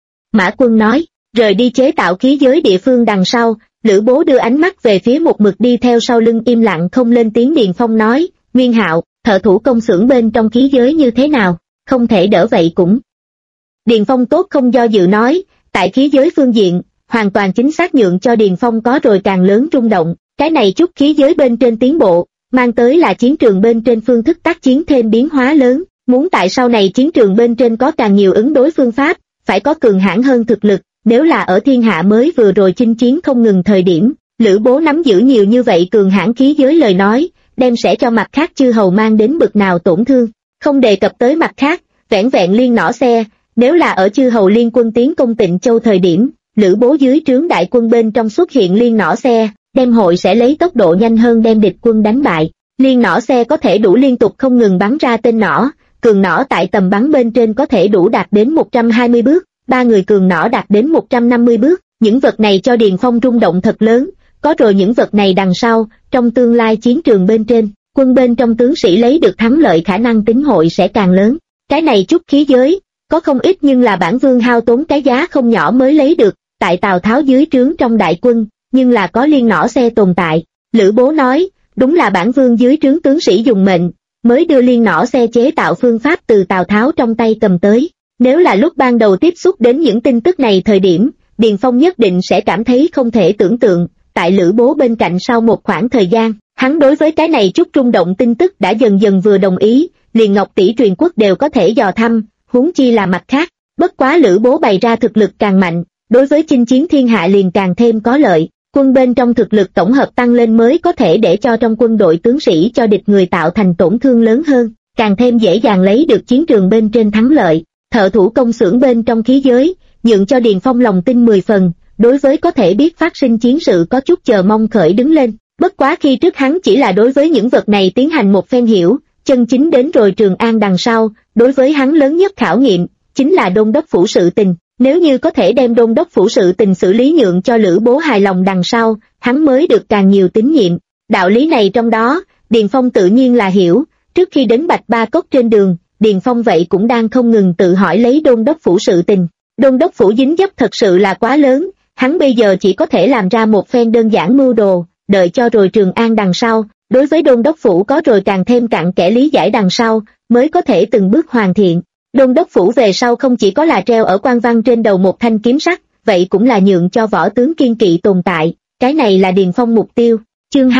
Mã Quân nói, rời đi chế tạo khí giới địa phương đằng sau, Lữ Bố đưa ánh mắt về phía một mực đi theo sau lưng im lặng không lên tiếng Điền Phong nói, Nguyên Hạo, thợ thủ công xưởng bên trong khí giới như thế nào, không thể đỡ vậy cũng. Điền Phong tốt không do dự nói, tại khí giới phương diện, hoàn toàn chính xác nhượng cho Điền Phong có rồi càng lớn rung động, cái này chút khí giới bên trên tiến bộ, mang tới là chiến trường bên trên phương thức tác chiến thêm biến hóa lớn, muốn tại sau này chiến trường bên trên có càng nhiều ứng đối phương pháp, phải có cường hãn hơn thực lực, nếu là ở thiên hạ mới vừa rồi chinh chiến không ngừng thời điểm, Lữ Bố nắm giữ nhiều như vậy cường hãn khí giới lời nói, đem sẽ cho mặt khác chư hầu mang đến bực nào tổn thương, không đề cập tới mặt khác, vẻn vẹn Liên Nỏ Xe, nếu là ở chư hầu liên quân tiến công Tịnh Châu thời điểm, Lữ Bố dưới trướng đại quân bên trong xuất hiện Liên Nỏ Xe, đem hội sẽ lấy tốc độ nhanh hơn đem địch quân đánh bại. Liên Nỏ Xe có thể đủ liên tục không ngừng bắn ra tên nỏ, cường nỏ tại tầm bắn bên trên có thể đủ đạt đến 120 bước, 3 người cường nỏ đạt đến 150 bước, những vật này cho Điền Phong rung động thật lớn, có rồi những vật này đằng sau, trong tương lai chiến trường bên trên, quân bên trong tướng sĩ lấy được thắng lợi khả năng tính hội sẽ càng lớn. Cái này chút khí giới, có không ít nhưng là Bản Vương hao tốn cái giá không nhỏ mới lấy được, tại Tào Tháo dưới trướng trong đại quân, nhưng là có Liên Nỏ Xe tồn tại. Lữ Bố nói, đúng là Bản Vương dưới trướng tướng sĩ dùng mệnh, mới đưa Liên Nỏ Xe chế tạo phương pháp từ Tào Tháo trong tay cầm tới. Nếu là lúc ban đầu tiếp xúc đến những tin tức này thời điểm, Điền Phong nhất định sẽ cảm thấy không thể tưởng tượng, tại Lữ Bố bên cạnh sau một khoảng thời gian, hắn đối với cái này chút rung động tin tức đã dần dần vừa đồng ý, liền Ngọc Tỷ truyền quốc đều có thể dò thăm, huống chi là mặt khác, bất quá Lữ Bố bày ra thực lực càng mạnh, đối với chinh chiến thiên hạ liền càng thêm có lợi, quân bên trong thực lực tổng hợp tăng lên mới có thể để cho trong quân đội tướng sĩ cho địch người tạo thành tổn thương lớn hơn, càng thêm dễ dàng lấy được chiến trường bên trên thắng lợi. Thợ thủ công xưởng bên trong khí giới, nhượng cho Điền Phong lòng tin 10 phần, đối với có thể biết phát sinh chiến sự có chút chờ mong khởi đứng lên, bất quá khi trước hắn chỉ là đối với những vật này tiến hành một phen hiểu, chân chính đến rồi Trường An đằng sau, đối với hắn lớn nhất khảo nghiệm, chính là đôn đốc phủ sự tình, nếu như có thể đem đôn đốc phủ sự tình xử lý nhượng cho Lữ Bố hài lòng đằng sau, hắn mới được càng nhiều tín nhiệm, đạo lý này trong đó, Điền Phong tự nhiên là hiểu, trước khi đến Bạch Ba Cốc trên đường, Điền Phong vậy cũng đang không ngừng tự hỏi lấy đôn đốc phủ sự tình. Đôn đốc phủ dính dấp thật sự là quá lớn, hắn bây giờ chỉ có thể làm ra một phen đơn giản mưu đồ, đợi cho rồi Trường An đằng sau, đối với đôn đốc phủ có rồi càng thêm cặn kẽ lý giải đằng sau, mới có thể từng bước hoàn thiện. Đôn đốc phủ về sau không chỉ có là treo ở quan văn trên đầu một thanh kiếm sắt, vậy cũng là nhượng cho võ tướng kiên kỵ tồn tại, cái này là Điền Phong mục tiêu. Chương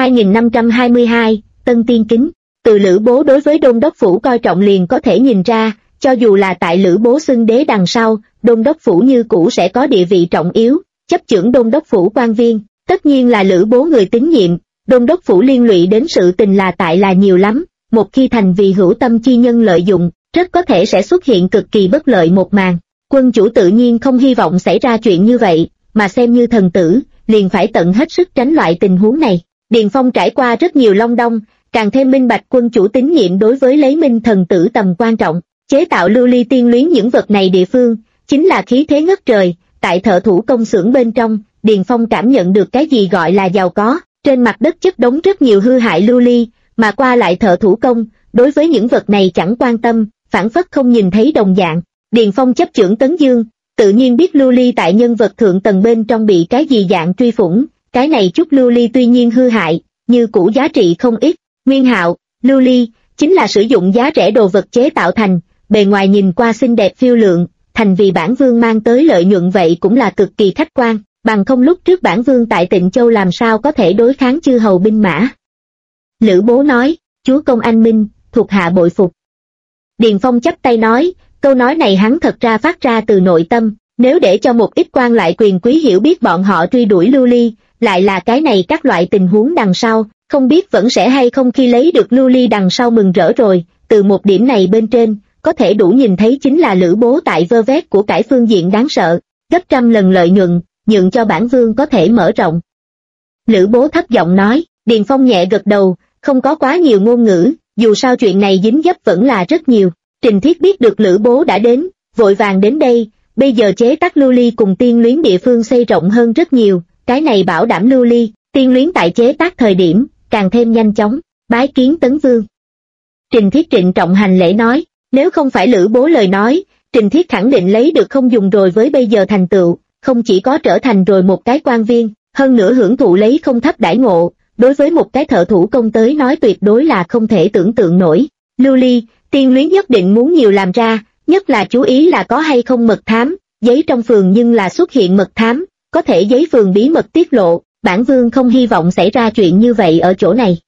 2522, Tân Tiên Kính. Từ Lữ Bố đối với đôn đốc phủ coi trọng liền có thể nhìn ra, cho dù là tại Lữ Bố xưng đế đằng sau, đôn đốc phủ như cũ sẽ có địa vị trọng yếu, chấp chưởng đôn đốc phủ quan viên, tất nhiên là Lữ Bố người tín nhiệm, Đôn đốc phủ liên lụy đến sự tình là tại là nhiều lắm, một khi thành vì hữu tâm chi nhân lợi dụng, rất có thể sẽ xuất hiện cực kỳ bất lợi một màn. Quân chủ tự nhiên không hy vọng xảy ra chuyện như vậy, mà xem như thần tử, liền phải tận hết sức tránh loại tình huống này. Điền Phong trải qua rất nhiều long đong, càng thêm minh bạch quân chủ tín nhiệm đối với lấy minh thần tử tầm quan trọng. Chế tạo lưu ly tiên luyến những vật này địa phương, chính là khí thế ngất trời. Tại thợ thủ công xưởng bên trong, Điền Phong cảm nhận được cái gì gọi là giàu có. Trên mặt đất chất đống rất nhiều hư hại lưu ly, mà qua lại thợ thủ công, đối với những vật này chẳng quan tâm, phản phất không nhìn thấy đồng dạng. Điền Phong chấp chưởng Tấn Dương, tự nhiên biết lưu ly tại nhân vật thượng tầng bên trong bị cái gì dạng truy phủng, cái này chút lưu ly tuy nhiên hư hại, như cũ giá trị không ít. Nguyên Hạo, lưu ly, chính là sử dụng giá rẻ đồ vật chế tạo thành, bề ngoài nhìn qua xinh đẹp phiêu lượng, thành vì bản vương mang tới lợi nhuận vậy cũng là cực kỳ khách quan, bằng không lúc trước bản vương tại Tịnh Châu làm sao có thể đối kháng chư hầu binh mã. Lữ Bố nói, chúa công anh minh, thuộc hạ bội phục. Điền Phong chắp tay nói, câu nói này hắn thật ra phát ra từ nội tâm, nếu để cho một ít quan lại quyền quý hiểu biết bọn họ truy đuổi lưu ly, lại là cái này các loại tình huống đằng sau, không biết vẫn sẽ hay không khi lấy được lưu ly đằng sau mừng rỡ rồi. Từ một điểm này bên trên, có thể đủ nhìn thấy chính là Lữ Bố tại vơ vét của cải phương diện đáng sợ, gấp trăm lần lợi nhuận, nhượng cho bản vương có thể mở rộng. Lữ Bố thấp giọng nói, Điền Phong nhẹ gật đầu, không có quá nhiều ngôn ngữ, dù sao chuyện này dính dấp vẫn là rất nhiều. Trình Thiết biết được Lữ Bố đã đến, vội vàng đến đây, bây giờ chế tác lưu ly cùng tiên luyến địa phương xây rộng hơn rất nhiều, cái này bảo đảm lưu ly, tiên luyến tại chế tác thời điểm, càng thêm nhanh chóng, bái kiến Tấn Vương. Trình Thiết trịnh trọng hành lễ nói, nếu không phải Lữ Bố lời nói, Trình Thiết khẳng định lấy được không dùng rồi với bây giờ thành tựu, không chỉ có trở thành rồi một cái quan viên, hơn nữa hưởng thụ lấy không thấp đãi ngộ, đối với một cái thợ thủ công tới nói tuyệt đối là không thể tưởng tượng nổi. Lưu ly, tiên luyến nhất định muốn nhiều làm ra, nhất là chú ý là có hay không mật thám, giấy trong phường nhưng là xuất hiện mật thám, có thể giấy phường bí mật tiết lộ, bản vương không hy vọng xảy ra chuyện như vậy ở chỗ này.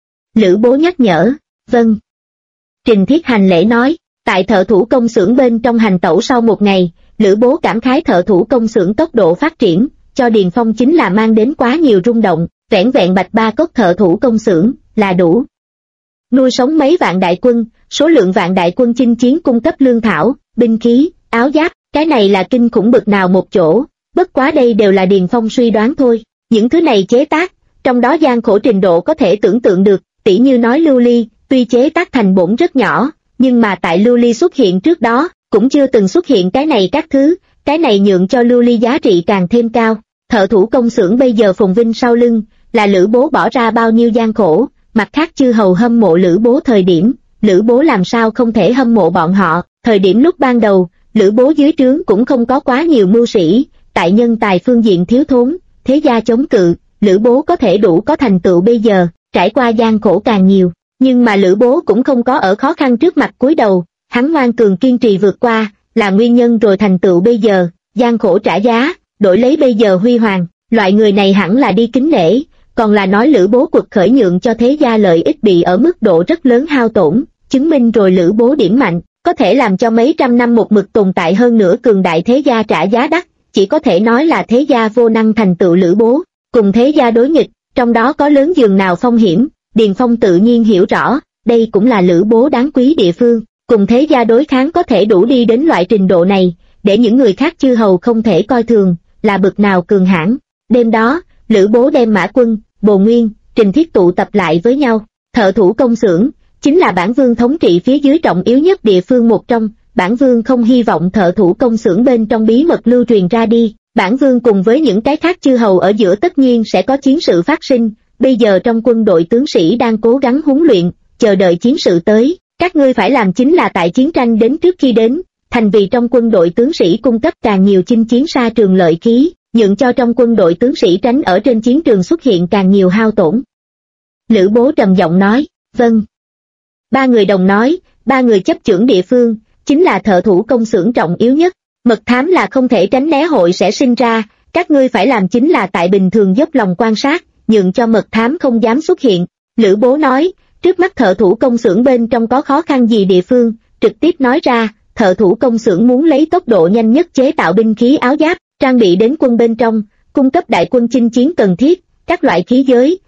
Lữ Bố nhắc nhở, vâng. Trình Thiết hành lễ nói, tại thợ thủ công xưởng bên trong hành tẩu sau một ngày, Lữ Bố cảm khái thợ thủ công xưởng tốc độ phát triển, cho Điền Phong chính là mang đến quá nhiều rung động, vẻn vẹn Bạch Ba Cốc thợ thủ công xưởng là đủ nuôi sống mấy vạn đại quân, số lượng vạn đại quân chinh chiến cung cấp lương thảo, binh khí, áo giáp, cái này là kinh khủng bực nào một chỗ, bất quá đây đều là Điền Phong suy đoán thôi, những thứ này chế tác, trong đó gian khổ trình độ có thể tưởng tượng được, tỉ như nói lưu ly, tuy chế tác thành bổn rất nhỏ, nhưng mà tại lưu ly xuất hiện trước đó, cũng chưa từng xuất hiện cái này các thứ, cái này nhượng cho lưu ly giá trị càng thêm cao. Thợ thủ công xưởng bây giờ phồn vinh sau lưng, là Lữ Bố bỏ ra bao nhiêu gian khổ, mặt khác chư hầu hâm mộ Lữ Bố thời điểm, Lữ Bố làm sao không thể hâm mộ bọn họ, thời điểm lúc ban đầu, Lữ Bố dưới trướng cũng không có quá nhiều mưu sĩ, tại nhân tài phương diện thiếu thốn, thế gia chống cự, Lữ Bố có thể đủ có thành tựu bây giờ, trải qua gian khổ càng nhiều, nhưng mà Lữ Bố cũng không có ở khó khăn trước mặt cúi đầu, hắn ngoan cường kiên trì vượt qua, là nguyên nhân rồi thành tựu bây giờ, gian khổ trả giá, đổi lấy bây giờ huy hoàng, loại người này hẳn là đi kính nể, còn là nói Lữ Bố cuộc khởi nhượng cho thế gia lợi ích bị ở mức độ rất lớn hao tổn, chứng minh rồi Lữ Bố điểm mạnh, có thể làm cho mấy trăm năm một mực tồn tại hơn nữa cường đại thế gia trả giá đắt, chỉ có thể nói là thế gia vô năng thành tựu Lữ Bố, cùng thế gia đối nghịch, trong đó có lớn dường nào phong hiểm, Điền Phong tự nhiên hiểu rõ, đây cũng là Lữ Bố đáng quý địa phương, cùng thế gia đối kháng có thể đủ đi đến loại trình độ này, để những người khác chư hầu không thể coi thường, là bực nào cường hãn. Đêm đó, Lữ Bố đem Mã Quân, Bồ Nguyên, Trình Thiết tụ tập lại với nhau, thợ thủ công xưởng, chính là bản vương thống trị phía dưới trọng yếu nhất địa phương một trong, bản vương không hy vọng thợ thủ công xưởng bên trong bí mật lưu truyền ra đi, bản vương cùng với những cái khác chư hầu ở giữa tất nhiên sẽ có chiến sự phát sinh, bây giờ trong quân đội tướng sĩ đang cố gắng huấn luyện, chờ đợi chiến sự tới, các ngươi phải làm chính là tại chiến tranh đến trước khi đến, thành vì trong quân đội tướng sĩ cung cấp càng nhiều chinh chiến xa trường lợi khí, nhượng cho trong quân đội tướng sĩ tránh ở trên chiến trường xuất hiện càng nhiều hao tổn. Lữ Bố trầm giọng nói, vâng. Ba người đồng nói, ba người chấp chưởng địa phương, chính là thợ thủ công xưởng trọng yếu nhất, mật thám là không thể tránh né hội sẽ sinh ra, các ngươi phải làm chính là tại bình thường dốc lòng quan sát, nhượng cho mật thám không dám xuất hiện. Lữ Bố nói, trước mắt thợ thủ công xưởng bên trong có khó khăn gì địa phương, trực tiếp nói ra, thợ thủ công xưởng muốn lấy tốc độ nhanh nhất chế tạo binh khí áo giáp, trang bị đến quân bên trong, cung cấp đại quân chinh chiến cần thiết, các loại khí giới,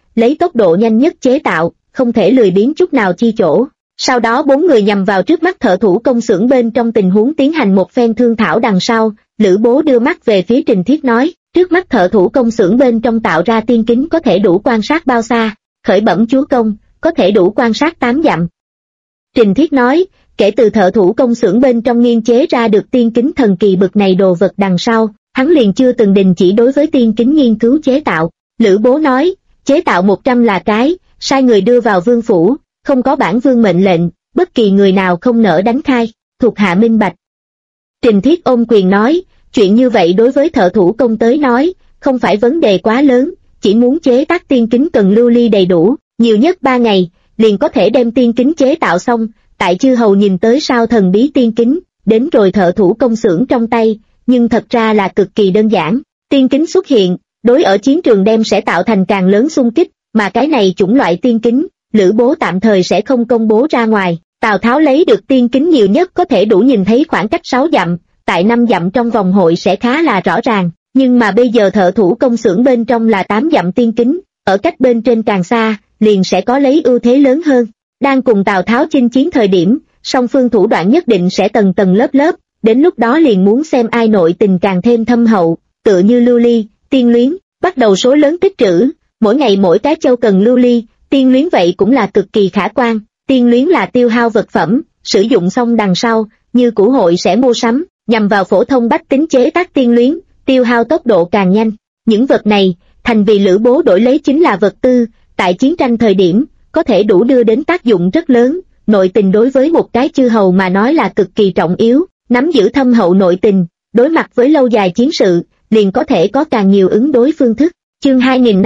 lấy tốc độ nhanh nhất chế tạo, không thể lười biếng chút nào chi chỗ. Sau đó 4 người nhằm vào trước mắt thợ thủ công xưởng bên trong tình huống tiến hành một phen thương thảo đằng sau, Lữ Bố đưa mắt về phía Trình Thiết nói, trước mắt thợ thủ công xưởng bên trong tạo ra tiên kính có thể đủ quan sát bao xa, khởi bẩm chúa công, có thể đủ quan sát 8 dặm. Trình Thiết nói, kể từ thợ thủ công xưởng bên trong nghiên chế ra được tiên kính thần kỳ bực này đồ vật đằng sau, hắn liền chưa từng đình chỉ đối với tiên kính nghiên cứu chế tạo. Lữ Bố nói, chế tạo 100 là cái, sai người đưa vào vương phủ, không có bản vương mệnh lệnh, bất kỳ người nào không nỡ đánh khai, thuộc hạ minh bạch. Trình Thiết ôm quyền nói, chuyện như vậy đối với thợ thủ công tới nói, không phải vấn đề quá lớn, chỉ muốn chế tác tiên kính cần lưu ly đầy đủ, nhiều nhất 3 ngày, liền có thể đem tiên kính chế tạo xong, tại chư hầu nhìn tới sao thần bí tiên kính, đến rồi thợ thủ công xưởng trong tay, nhưng thật ra là cực kỳ đơn giản, tiên kính xuất hiện, đối ở chiến trường đem sẽ tạo thành càng lớn xung kích, mà cái này chủng loại tiên kính, Lữ Bố tạm thời sẽ không công bố ra ngoài. Tào Tháo lấy được tiên kính nhiều nhất có thể đủ nhìn thấy khoảng cách 6 dặm, tại 5 dặm trong vòng hội sẽ khá là rõ ràng, nhưng mà bây giờ thợ thủ công xưởng bên trong là 8 dặm tiên kính, ở cách bên trên càng xa, liền sẽ có lấy ưu thế lớn hơn. Đang cùng Tào Tháo chinh chiến thời điểm, song phương thủ đoạn nhất định sẽ tầng tầng lớp lớp, đến lúc đó liền muốn xem ai nội tình càng thêm thâm hậu, tựa như lưu ly, tiên luyến, bắt đầu số lớn tích trữ, mỗi ngày mỗi cái châu cần lưu ly, tiên luyến vậy cũng là cực kỳ khả quan. Tiên luyến là tiêu hao vật phẩm, sử dụng xong đằng sau, như cũ hội sẽ mua sắm, nhằm vào phổ thông bách tính chế tác tiên luyến, tiêu hao tốc độ càng nhanh. Những vật này, thành vì Lữ Bố đổi lấy chính là vật tư, tại chiến tranh thời điểm, có thể đủ đưa đến tác dụng rất lớn, nội tình đối với một cái chư hầu mà nói là cực kỳ trọng yếu, nắm giữ thâm hậu nội tình, đối mặt với lâu dài chiến sự, liền có thể có càng nhiều ứng đối phương thức. Chương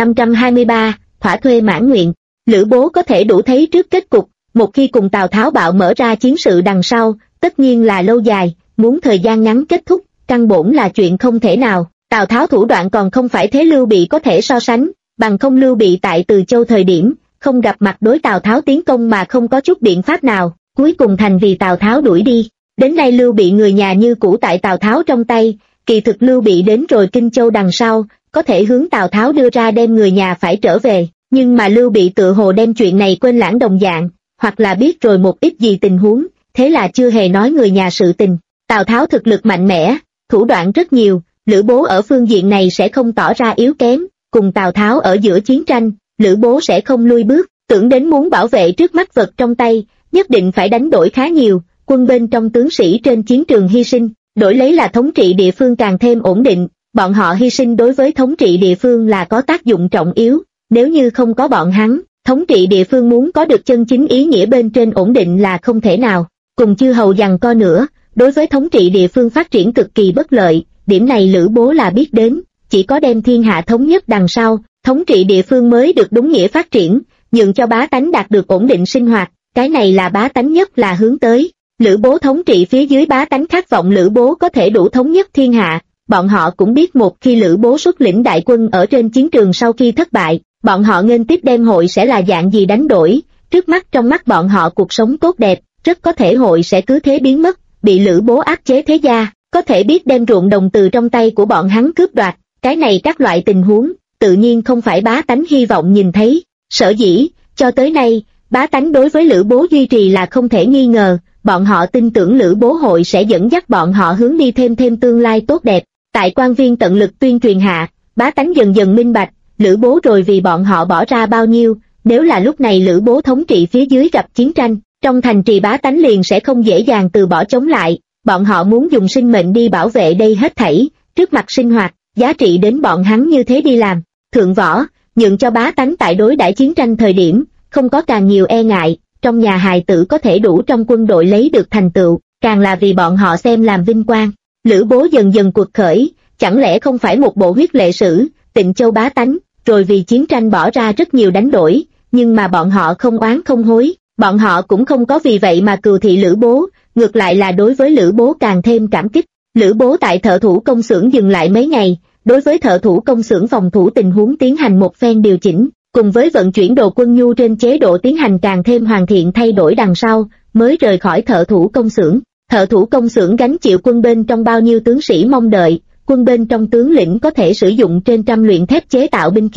2523, thỏa thuê mãn nguyện, Lữ Bố có thể đủ thấy trước kết cục. Một khi cùng Tào Tháo bạo mở ra chiến sự đằng sau, tất nhiên là lâu dài, muốn thời gian ngắn kết thúc, căn bổn là chuyện không thể nào. Tào Tháo thủ đoạn còn không phải thế Lưu Bị có thể so sánh, bằng không Lưu Bị tại Từ Châu thời điểm, không gặp mặt đối Tào Tháo tiến công mà không có chút biện pháp nào, cuối cùng thành vì Tào Tháo đuổi đi. Đến nay Lưu Bị người nhà như cũ tại Tào Tháo trong tay, kỳ thực Lưu Bị đến rồi Kinh Châu đằng sau, có thể hướng Tào Tháo đưa ra đem người nhà phải trở về, nhưng mà Lưu Bị tự hồ đem chuyện này quên lãng đồng dạng, hoặc là biết rồi một ít gì tình huống, thế là chưa hề nói người nhà sự tình. Tào Tháo thực lực mạnh mẽ, thủ đoạn rất nhiều, Lữ Bố ở phương diện này sẽ không tỏ ra yếu kém, cùng Tào Tháo ở giữa chiến tranh, Lữ Bố sẽ không lui bước, tưởng đến muốn bảo vệ trước mắt vật trong tay, nhất định phải đánh đổi khá nhiều, quân bên trong tướng sĩ trên chiến trường hy sinh, đổi lấy là thống trị địa phương càng thêm ổn định, bọn họ hy sinh đối với thống trị địa phương là có tác dụng trọng yếu, nếu như không có bọn hắn, thống trị địa phương muốn có được chân chính ý nghĩa bên trên ổn định là không thể nào. Cùng chư hầu giằng co nữa, đối với thống trị địa phương phát triển cực kỳ bất lợi, điểm này Lữ Bố là biết đến, chỉ có đem thiên hạ thống nhất đằng sau, thống trị địa phương mới được đúng nghĩa phát triển, nhường cho bá tánh đạt được ổn định sinh hoạt, cái này là bá tánh nhất là hướng tới. Lữ Bố thống trị phía dưới bá tánh khát vọng Lữ Bố có thể đủ thống nhất thiên hạ, bọn họ cũng biết một khi Lữ Bố xuất lĩnh đại quân ở trên chiến trường sau khi thất bại, bọn họ nghênh tiếp đem hội sẽ là dạng gì đánh đổi, trước mắt trong mắt bọn họ cuộc sống tốt đẹp, rất có thể hội sẽ cứ thế biến mất, bị Lữ Bố áp chế thế gia, có thể biết đem ruộng đồng từ trong tay của bọn hắn cướp đoạt, cái này các loại tình huống, tự nhiên không phải bá tánh hy vọng nhìn thấy, sở dĩ, cho tới nay, bá tánh đối với Lữ Bố duy trì là không thể nghi ngờ, bọn họ tin tưởng Lữ Bố hội sẽ dẫn dắt bọn họ hướng đi thêm tương lai tốt đẹp, tại quan viên tận lực tuyên truyền hạ, bá tánh dần dần minh bạch, Lữ Bố rồi vì bọn họ bỏ ra bao nhiêu, nếu là lúc này Lữ Bố thống trị phía dưới gặp chiến tranh, trong thành trì bá tánh liền sẽ không dễ dàng từ bỏ chống lại, bọn họ muốn dùng sinh mệnh đi bảo vệ đây hết thảy, trước mặt sinh hoạt, giá trị đến bọn hắn như thế đi làm, thượng võ, nhượng cho bá tánh tại đối đãi chiến tranh thời điểm, không có càng nhiều e ngại, trong nhà hài tử có thể đủ trong quân đội lấy được thành tựu, càng là vì bọn họ xem làm vinh quang. Lữ Bố dần dần cuộc khởi, chẳng lẽ không phải một bộ huyết lệ sử, Tịnh Châu bá tánh, rồi vì chiến tranh bỏ ra rất nhiều đánh đổi, nhưng mà bọn họ không oán không hối, bọn họ cũng không có vì vậy mà cừu thị Lữ Bố, ngược lại là đối với Lữ Bố càng thêm cảm kích. Lữ Bố tại thợ thủ công xưởng dừng lại mấy ngày, đối với thợ thủ công xưởng phòng thủ tình huống tiến hành một phen điều chỉnh, cùng với vận chuyển đồ quân nhu trên chế độ tiến hành càng thêm hoàn thiện thay đổi đằng sau, mới rời khỏi thợ thủ công xưởng. Thợ thủ công xưởng gánh chịu quân bên trong bao nhiêu tướng sĩ mong đợi, quân bên trong tướng lĩnh có thể sử dụng trên trăm luyện thép chế tạo binh khí,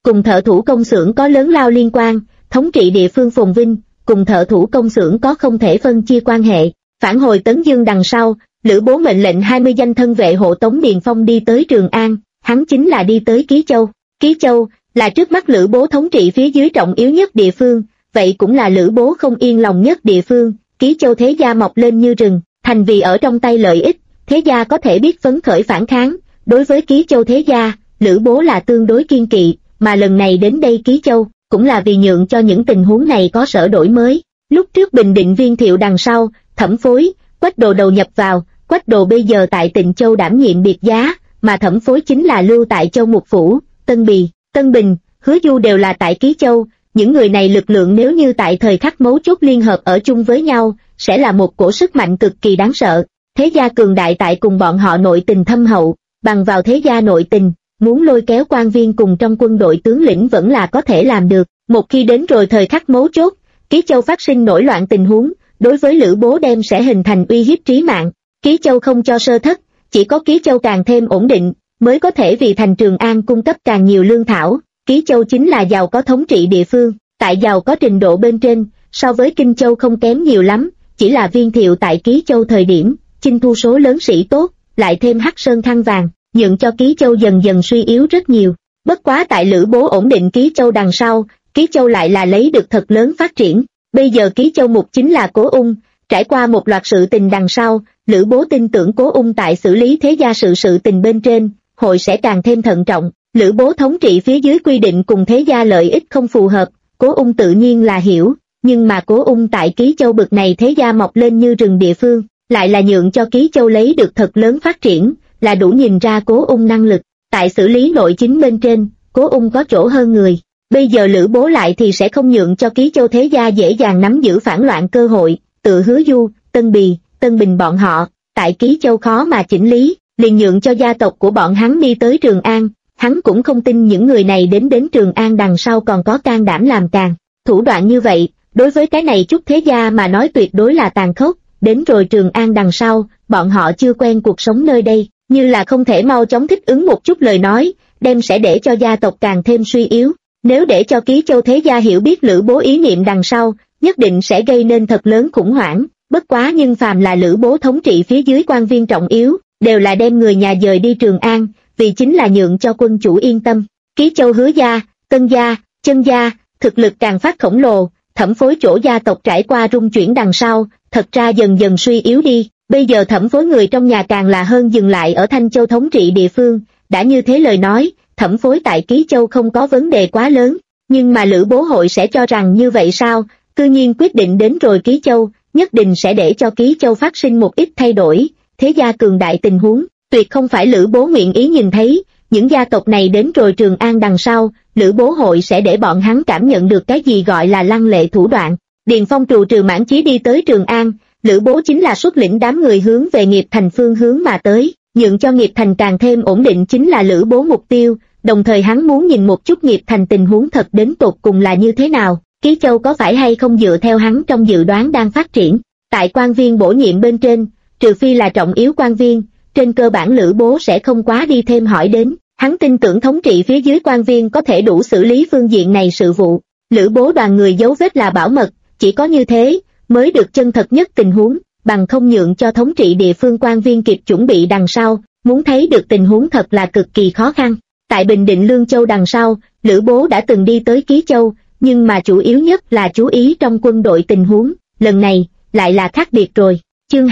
cùng thợ thủ công xưởng có lớn lao liên quan, thống trị địa phương phồn vinh, cùng thợ thủ công xưởng có không thể phân chia quan hệ. Phản hồi Tấn Dương đằng sau, Lữ Bố mệnh lệnh 20 danh thân vệ hộ tống Điền Phong đi tới Trường An, hắn chính là đi tới Ký Châu. Ký Châu là trước mắt Lữ Bố thống trị phía dưới trọng yếu nhất địa phương, vậy cũng là Lữ Bố không yên lòng nhất địa phương. Ký Châu thế gia mọc lên như rừng, thành vì ở trong tay lợi ích, thế gia có thể biết phấn khởi phản kháng. Đối với Ký Châu thế gia, Lữ Bố là tương đối kiên kỵ, mà lần này đến đây Ký Châu cũng là vì nhượng cho những tình huống này có sở đổi mới. Lúc trước bình định Viên Thiệu đằng sau, Thẩm Phối, Quách Đồ đầu nhập vào, Quách Đồ bây giờ tại Tịnh Châu đảm nhiệm biệt giá, mà Thẩm Phối chính là lưu tại Châu Mục Phủ, Tân Bì, Tân Bình, Hứa Du đều là tại Ký Châu. Những người này lực lượng nếu như tại thời khắc mấu chốt liên hợp ở chung với nhau, sẽ là một cổ sức mạnh cực kỳ đáng sợ. Thế gia cường đại tại cùng bọn họ nội tình thâm hậu, bằng vào thế gia nội tình, muốn lôi kéo quan viên cùng trong quân đội tướng lĩnh vẫn là có thể làm được. Một khi đến rồi thời khắc mấu chốt, Ký Châu phát sinh nổi loạn tình huống, đối với Lữ Bố đem sẽ hình thành uy hiếp trí mạng. Ký Châu không cho sơ thất, chỉ có Ký Châu càng thêm ổn định, mới có thể vì thành Trường An cung cấp càng nhiều lương thảo. Ký Châu chính là giàu có thống trị địa phương, tại giàu có trình độ bên trên, so với Kinh Châu không kém nhiều lắm, chỉ là Viên Thiệu tại Ký Châu thời điểm, chinh thu số lớn sĩ tốt, lại thêm Hắc Sơn khăn vàng, nhượng cho Ký Châu dần dần suy yếu rất nhiều. Bất quá tại Lữ Bố ổn định Ký Châu đằng sau, Ký Châu lại là lấy được thật lớn phát triển. Bây giờ Ký Châu mục chính là Cố Ung, trải qua một loạt sự tình đằng sau, Lữ Bố tin tưởng Cố Ung tại xử lý thế gia sự tình bên trên, hội sẽ càng thêm thận trọng. Lữ Bố thống trị phía dưới quy định cùng thế gia lợi ích không phù hợp, Cố Ung tự nhiên là hiểu, nhưng mà Cố Ung tại Ký Châu bực này thế gia mọc lên như rừng địa phương, lại là nhượng cho Ký Châu lấy được thật lớn phát triển, là đủ nhìn ra Cố Ung năng lực. Tại xử lý nội chính bên trên, Cố Ung có chỗ hơn người. Bây giờ Lữ Bố lại thì sẽ không nhượng cho Ký Châu thế gia dễ dàng nắm giữ phản loạn cơ hội, tự Hứa Du, Tân Bì, Tân Bình bọn họ, tại Ký Châu khó mà chỉnh lý, liền nhượng cho gia tộc của bọn hắn đi tới Trường An. Hắn cũng không tin những người này đến Trường An đằng sau còn có can đảm làm càng. Thủ đoạn như vậy, đối với cái này chút thế gia mà nói tuyệt đối là tàn khốc. Đến rồi Trường An đằng sau, bọn họ chưa quen cuộc sống nơi đây, như là không thể mau chóng thích ứng một chút lời nói, đem sẽ để cho gia tộc càng thêm suy yếu. Nếu để cho Ký Châu thế gia hiểu biết Lữ Bố ý niệm đằng sau, nhất định sẽ gây nên thật lớn khủng hoảng. Bất quá nhưng phàm là Lữ Bố thống trị phía dưới quan viên trọng yếu, đều là đem người nhà dời đi Trường An, vì chính là nhượng cho quân chủ yên tâm. Ký Châu Hứa gia, Tân gia, Chân gia, thực lực càng phát khổng lồ, Thẩm Phối chỗ gia tộc trải qua rung chuyển đằng sau, thật ra dần dần suy yếu đi. Bây giờ Thẩm Phối người trong nhà càng là hơn dừng lại ở Thanh Châu thống trị địa phương, đã như thế lời nói, Thẩm Phối tại Ký Châu không có vấn đề quá lớn, nhưng mà Lữ Bố hội sẽ cho rằng như vậy sao? Cư nhiên quyết định đến rồi Ký Châu, nhất định sẽ để cho Ký Châu phát sinh một ít thay đổi, thế gia cường đại tình huống, tuyệt không phải Lữ Bố nguyện ý nhìn thấy. Những gia tộc này đến rồi Trường An đằng sau, Lữ Bố hội sẽ để bọn hắn cảm nhận được cái gì gọi là lăng lệ thủ đoạn. Điền Phong trù trừ mãn chí đi tới Trường An, Lữ Bố chính là xuất lĩnh đám người hướng về Nghiệp Thành phương hướng mà tới, nhượng cho Nghiệp Thành càng thêm ổn định chính là Lữ Bố mục tiêu, đồng thời hắn muốn nhìn một chút Nghiệp Thành tình huống thật đến tột cùng là như thế nào, Ký Châu có phải hay không dựa theo hắn trong dự đoán đang phát triển. Tại quan viên bổ nhiệm bên trên, trừ phi là trọng yếu quan viên, trên cơ bản Lữ Bố sẽ không quá đi thêm hỏi đến, hắn tin tưởng thống trị phía dưới quan viên có thể đủ xử lý phương diện này sự vụ. Lữ Bố đoàn người dấu vết là bảo mật, chỉ có như thế mới được chân thật nhất tình huống, bằng không nhượng cho thống trị địa phương quan viên kịp chuẩn bị đằng sau, muốn thấy được tình huống thật là cực kỳ khó khăn. Tại Bình Định Lương Châu đằng sau, Lữ Bố đã từng đi tới Ký Châu, nhưng mà chủ yếu nhất là chú ý trong quân đội tình huống, lần này lại là khác biệt rồi. Chương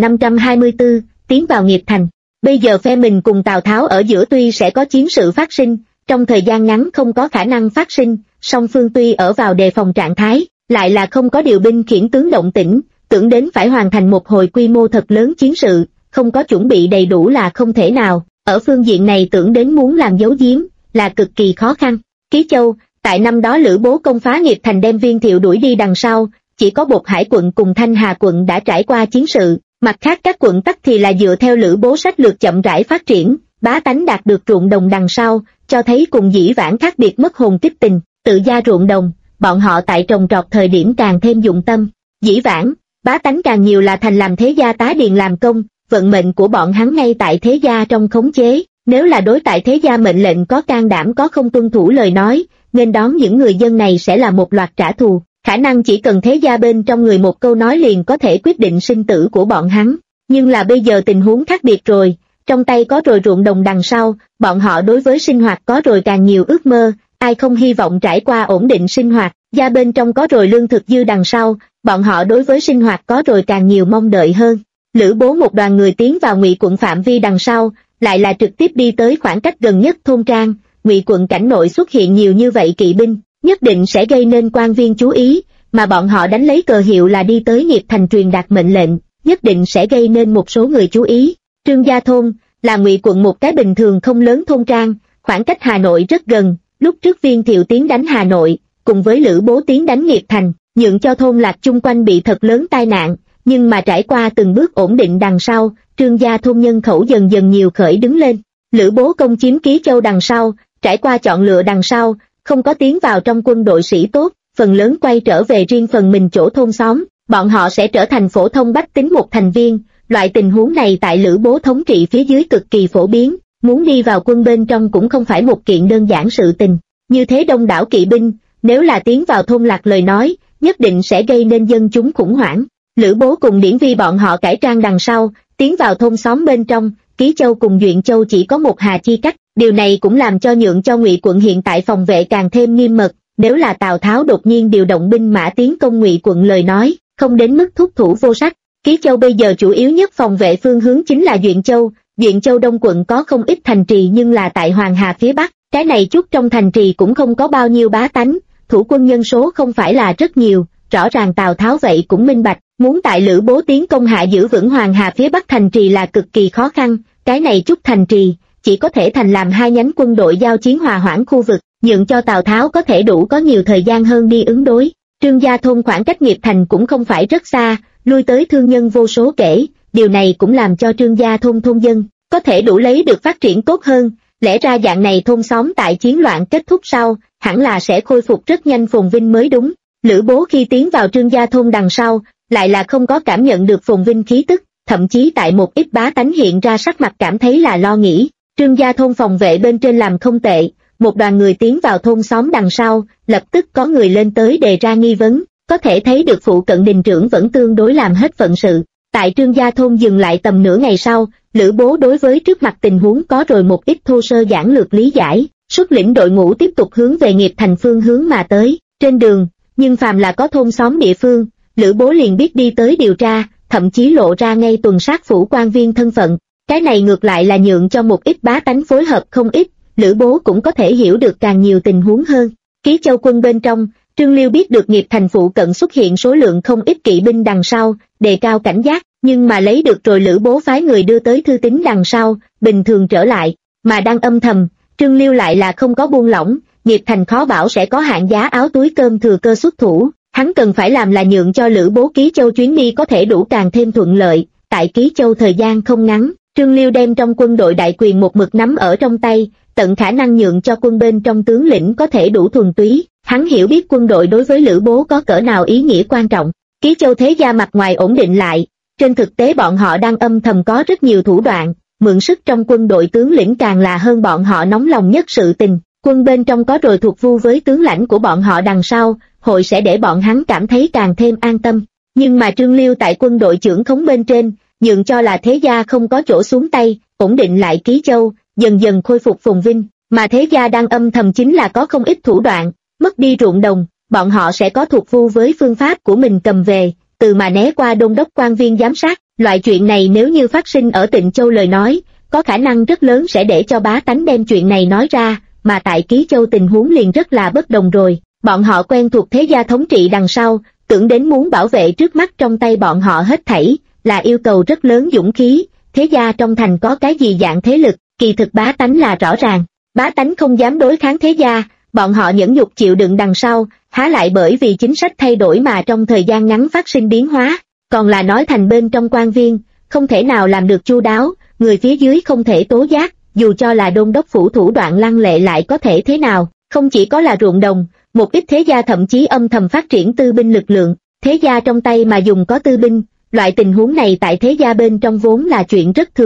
2524, tiến vào Nghiệp Thành. Bây giờ phe mình cùng Tào Tháo ở giữa tuy sẽ có chiến sự phát sinh, trong thời gian ngắn không có khả năng phát sinh, song phương tuy ở vào đề phòng trạng thái, lại là không có điều binh khiển tướng động tĩnh, tưởng đến phải hoàn thành một hồi quy mô thật lớn chiến sự, không có chuẩn bị đầy đủ là không thể nào. Ở phương diện này tưởng đến muốn làm giấu giếm, là cực kỳ khó khăn. Ký Châu, tại năm đó Lữ Bố công phá Nghiệp Thành đem Viên Thiệu đuổi đi đằng sau, chỉ có Bột Hải quận cùng Thanh Hà quận đã trải qua chiến sự, mặt khác các quận tắc thì là dựa theo Lữ Bố sách lược chậm rãi phát triển, bá tánh đạt được ruộng đồng đằng sau, cho thấy cùng dĩ vãng khác biệt mất hồn kích tình, tự gia ruộng đồng, bọn họ tại trồng trọt thời điểm càng thêm dụng tâm. Dĩ vãng, bá tánh càng nhiều là thành làm thế gia tá điền làm công, vận mệnh của bọn hắn ngay tại thế gia trong khống chế, Nếu là đối tại thế gia mệnh lệnh có can đảm có không tuân thủ lời nói, nên đón những người dân này sẽ là một loạt trả thù. Khả năng chỉ cần thế gia bên trong người một câu nói liền có thể quyết định sinh tử của bọn hắn. Nhưng là bây giờ tình huống khác biệt rồi, trong tay có rồi ruộng đồng đằng sau, bọn họ đối với sinh hoạt có rồi càng nhiều ước mơ, ai không hy vọng trải qua ổn định sinh hoạt, gia bên trong có rồi lương thực dư đằng sau, bọn họ đối với sinh hoạt có rồi càng nhiều mong đợi hơn. Lữ Bố một đoàn người tiến vào Ngụy quận phạm vi đằng sau, lại là trực tiếp đi tới khoảng cách gần nhất thôn trang. Ngụy quận cảnh nội xuất hiện nhiều như vậy kỵ binh, nhất định sẽ gây nên quan viên chú ý, mà bọn họ đánh lấy cờ hiệu là đi tới Nghiệp Thành truyền đạt mệnh lệnh, nhất định sẽ gây nên một số người chú ý. Trương Gia Thôn là Ngụy quận một cái bình thường không lớn thôn trang, khoảng cách Hà Nội rất gần. Lúc trước Viên Thiệu tiến đánh Hà Nội, cùng với Lữ Bố tiến đánh Nghiệp Thành, nhượng cho thôn lạc chung quanh bị thật lớn tai nạn, nhưng mà trải qua từng bước ổn định đằng sau, Trương Gia Thôn nhân khẩu dần dần nhiều khởi đứng lên. Lữ Bố công chiếm Ký Châu đằng sau, trải qua chọn lựa đằng sau, không có tiến vào trong quân đội sĩ tốt, phần lớn quay trở về riêng phần mình chỗ thôn xóm, bọn họ sẽ trở thành phổ thông bách tính một thành viên. Loại tình huống này tại Lữ Bố thống trị phía dưới cực kỳ phổ biến, muốn đi vào quân bên trong cũng không phải một kiện đơn giản sự tình. Như thế đông đảo kỵ binh, nếu là tiến vào thôn lạc lời nói, nhất định sẽ gây nên dân chúng khủng hoảng. Lữ Bố cùng Điển Vi bọn họ cải trang đằng sau, tiến vào thôn xóm bên trong. Ký Châu cùng Duyện Châu chỉ có một hà chi cách, điều này cũng làm cho nhượng cho Ngụy quận hiện tại phòng vệ càng thêm nghiêm mật. Nếu là Tào Tháo đột nhiên điều động binh mã tiến công Ngụy quận lời nói, không đến mức thúc thủ vô sách. Ký Châu bây giờ chủ yếu nhất phòng vệ phương hướng chính là Duyện Châu. Duyện Châu đông quận có không ít thành trì nhưng là tại Hoàng Hà phía bắc, cái này chút trong thành trì cũng không có bao nhiêu bá tánh, thủ quân nhân số không phải là rất nhiều. Rõ ràng Tào Tháo vậy cũng minh bạch, muốn tại Lữ Bố tiến công hạ giữ vững Hoàng Hà phía bắc thành trì là cực kỳ khó khăn. Cái này chút thành trì chỉ có thể thành làm hai nhánh quân đội giao chiến hòa hoãn khu vực, nhượng cho Tào Tháo có thể đủ có nhiều thời gian hơn đi ứng đối. Trương Gia Thôn khoảng cách Nghiệp Thành cũng không phải rất xa, lui tới thương nhân vô số kể, điều này cũng làm cho Trương Gia Thôn thôn dân có thể đủ lấy được phát triển tốt hơn. Lẽ ra dạng này thôn xóm tại chiến loạn kết thúc sau, hẳn là sẽ khôi phục rất nhanh phồn vinh mới đúng. Lữ Bố khi tiến vào Trương Gia Thôn đằng sau, lại là không có cảm nhận được phồn vinh khí tức, thậm chí tại một ít bá tánh hiện ra sắc mặt cảm thấy là lo nghĩ. Trương Gia Thôn phòng vệ bên trên làm không tệ, một đoàn người tiến vào thôn xóm đằng sau, lập tức có người lên tới đề ra nghi vấn, có thể thấy được phụ cận đình trưởng vẫn tương đối làm hết phận sự. Tại Trương Gia Thôn dừng lại tầm nửa ngày sau, Lữ Bố đối với trước mặt tình huống có rồi một ít thô sơ giản lược lý giải, xuất lĩnh đội ngũ tiếp tục hướng về Nghiệp Thành phương hướng mà tới. Trên đường, nhưng phàm là có thôn xóm địa phương, Lữ Bố liền biết đi tới điều tra, thậm chí lộ ra ngay tuần sát phủ quan viên thân phận. Cái này ngược lại là nhượng cho một ít bá tánh phối hợp không ít, Lữ Bố cũng có thể hiểu được càng nhiều tình huống hơn. Ký Châu quân bên trong, Trương Liêu biết được Nghiệp Thành phụ cận xuất hiện số lượng không ít kỵ binh đằng sau, đề cao cảnh giác, nhưng mà lấy được rồi Lữ Bố phái người đưa tới thư tín đằng sau, bình thường trở lại, mà đang âm thầm, Trương Liêu lại là không có buông lỏng. Nghiệp Thành khó bảo sẽ có hạng giá áo túi cơm thừa cơ xuất thủ, hắn cần phải làm là nhượng cho Lữ Bố Ký Châu chuyến đi có thể đủ càng thêm thuận lợi. Tại Ký Châu thời gian không ngắn, Trương Liêu đem trong quân đội đại quyền một mực nắm ở trong tay, tận khả năng nhượng cho quân bên trong tướng lĩnh có thể đủ thuần túy. Hắn hiểu biết quân đội đối với Lữ Bố có cỡ nào ý nghĩa quan trọng. Ký Châu thế gia mặt ngoài ổn định lại, trên thực tế bọn họ đang âm thầm có rất nhiều thủ đoạn, mượn sức trong quân đội tướng lĩnh càng là hơn bọn họ nóng lòng nhất sự tình. Quân bên trong có rồi thuộc vu với tướng lãnh của bọn họ đằng sau, hội sẽ để bọn hắn cảm thấy càng thêm an tâm. Nhưng mà Trương Liêu tại quân đội trưởng khống bên trên, nhượng cho là thế gia không có chỗ xuống tay, ổn định lại Ký Châu, dần dần khôi phục phồn vinh, mà thế gia đang âm thầm chính là có không ít thủ đoạn, mất đi ruộng đồng, bọn họ sẽ có thuộc vu với phương pháp của mình cầm về, từ mà né qua đôn đốc quan viên giám sát. Loại chuyện này nếu như phát sinh ở Tịnh Châu lời nói, có khả năng rất lớn sẽ để cho bá tánh đem chuyện này nói ra, mà tại Ký Châu tình huống liền rất là bất đồng rồi. Bọn họ quen thuộc thế gia thống trị đằng sau, tưởng đến muốn bảo vệ trước mắt trong tay bọn họ hết thảy, là yêu cầu rất lớn dũng khí. Thế gia trong thành có cái gì dạng thế lực, kỳ thực bá tánh là rõ ràng. Bá tánh không dám đối kháng thế gia, bọn họ nhẫn nhục chịu đựng đằng sau, há lại bởi vì chính sách thay đổi mà trong thời gian ngắn phát sinh biến hóa. Còn là nói thành bên trong quan viên, không thể nào làm được chu đáo, người phía dưới không thể tố giác, dù cho là đôn đốc phủ thủ đoạn lăng lệ lại có thể thế nào. Không chỉ có là ruộng đồng, một ít thế gia thậm chí âm thầm phát triển tư binh lực lượng, thế gia trong tay mà dùng có tư binh, loại tình huống này tại thế gia bên trong vốn là chuyện rất thường gặp,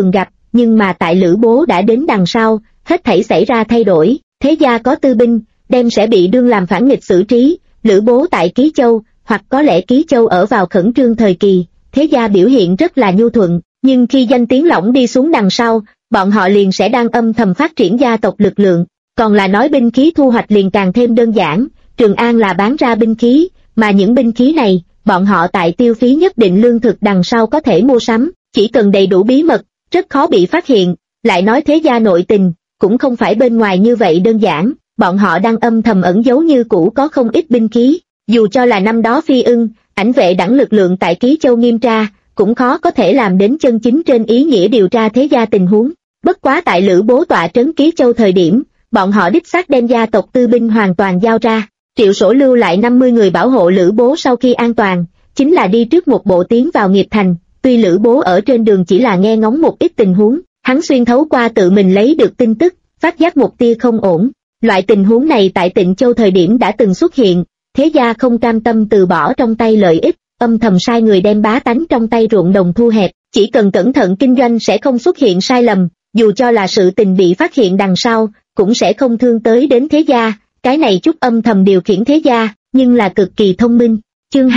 nhưng mà tại Lữ Bố đã đến đằng sau, hết thảy xảy ra thay đổi, thế gia có tư binh, đem sẽ bị đương làm phản nghịch xử trí, Lữ Bố tại Ký Châu, hoặc có lẽ Ký Châu ở vào khẩn trương thời kỳ, thế gia biểu hiện rất là nhu thuận, nhưng khi danh tiếng lỏng đi xuống đằng sau, bọn họ liền sẽ đang âm thầm phát triển gia tộc lực lượng, còn là nói binh khí thu hoạch liền càng thêm đơn giản, Trường An là bán ra binh khí, mà những binh khí này, bọn họ tại tiêu phí nhất định lương thực đằng sau có thể mua sắm, chỉ cần đầy đủ bí mật, rất khó bị phát hiện, lại nói thế gia nội tình, cũng không phải bên ngoài như vậy đơn giản, bọn họ đang âm thầm ẩn giấu như cũ có không ít binh khí, dù cho là năm đó Phi Ưng, ảnh vệ đẳng lực lượng tại Ký Châu nghiêm tra, cũng khó có thể làm đến chân chính trên ý nghĩa điều tra thế gia tình huống, bất quá tại Lữ Bố tọa trấn Ký Châu thời điểm, bọn họ đích xác đem gia tộc tư binh hoàn toàn giao ra, Triệu Sổ lưu lại 50 người bảo hộ Lữ Bố sau khi an toàn, chính là đi trước một bộ tiến vào nghiệp thành, tuy Lữ Bố ở trên đường chỉ là nghe ngóng một ít tình huống, hắn xuyên thấu qua tự mình lấy được tin tức, phát giác một tia không ổn, loại tình huống này tại Tịnh Châu thời điểm đã từng xuất hiện, thế gia không cam tâm từ bỏ trong tay lợi ích, âm thầm sai người đem bá tánh trong tay ruộng đồng thu hẹp, chỉ cần cẩn thận kinh doanh sẽ không xuất hiện sai lầm, dù cho là sự tình bị phát hiện đằng sau, cũng sẽ không thương tới đến thế gia, cái này chút âm thầm điều khiển thế gia, nhưng là cực kỳ thông minh. Chương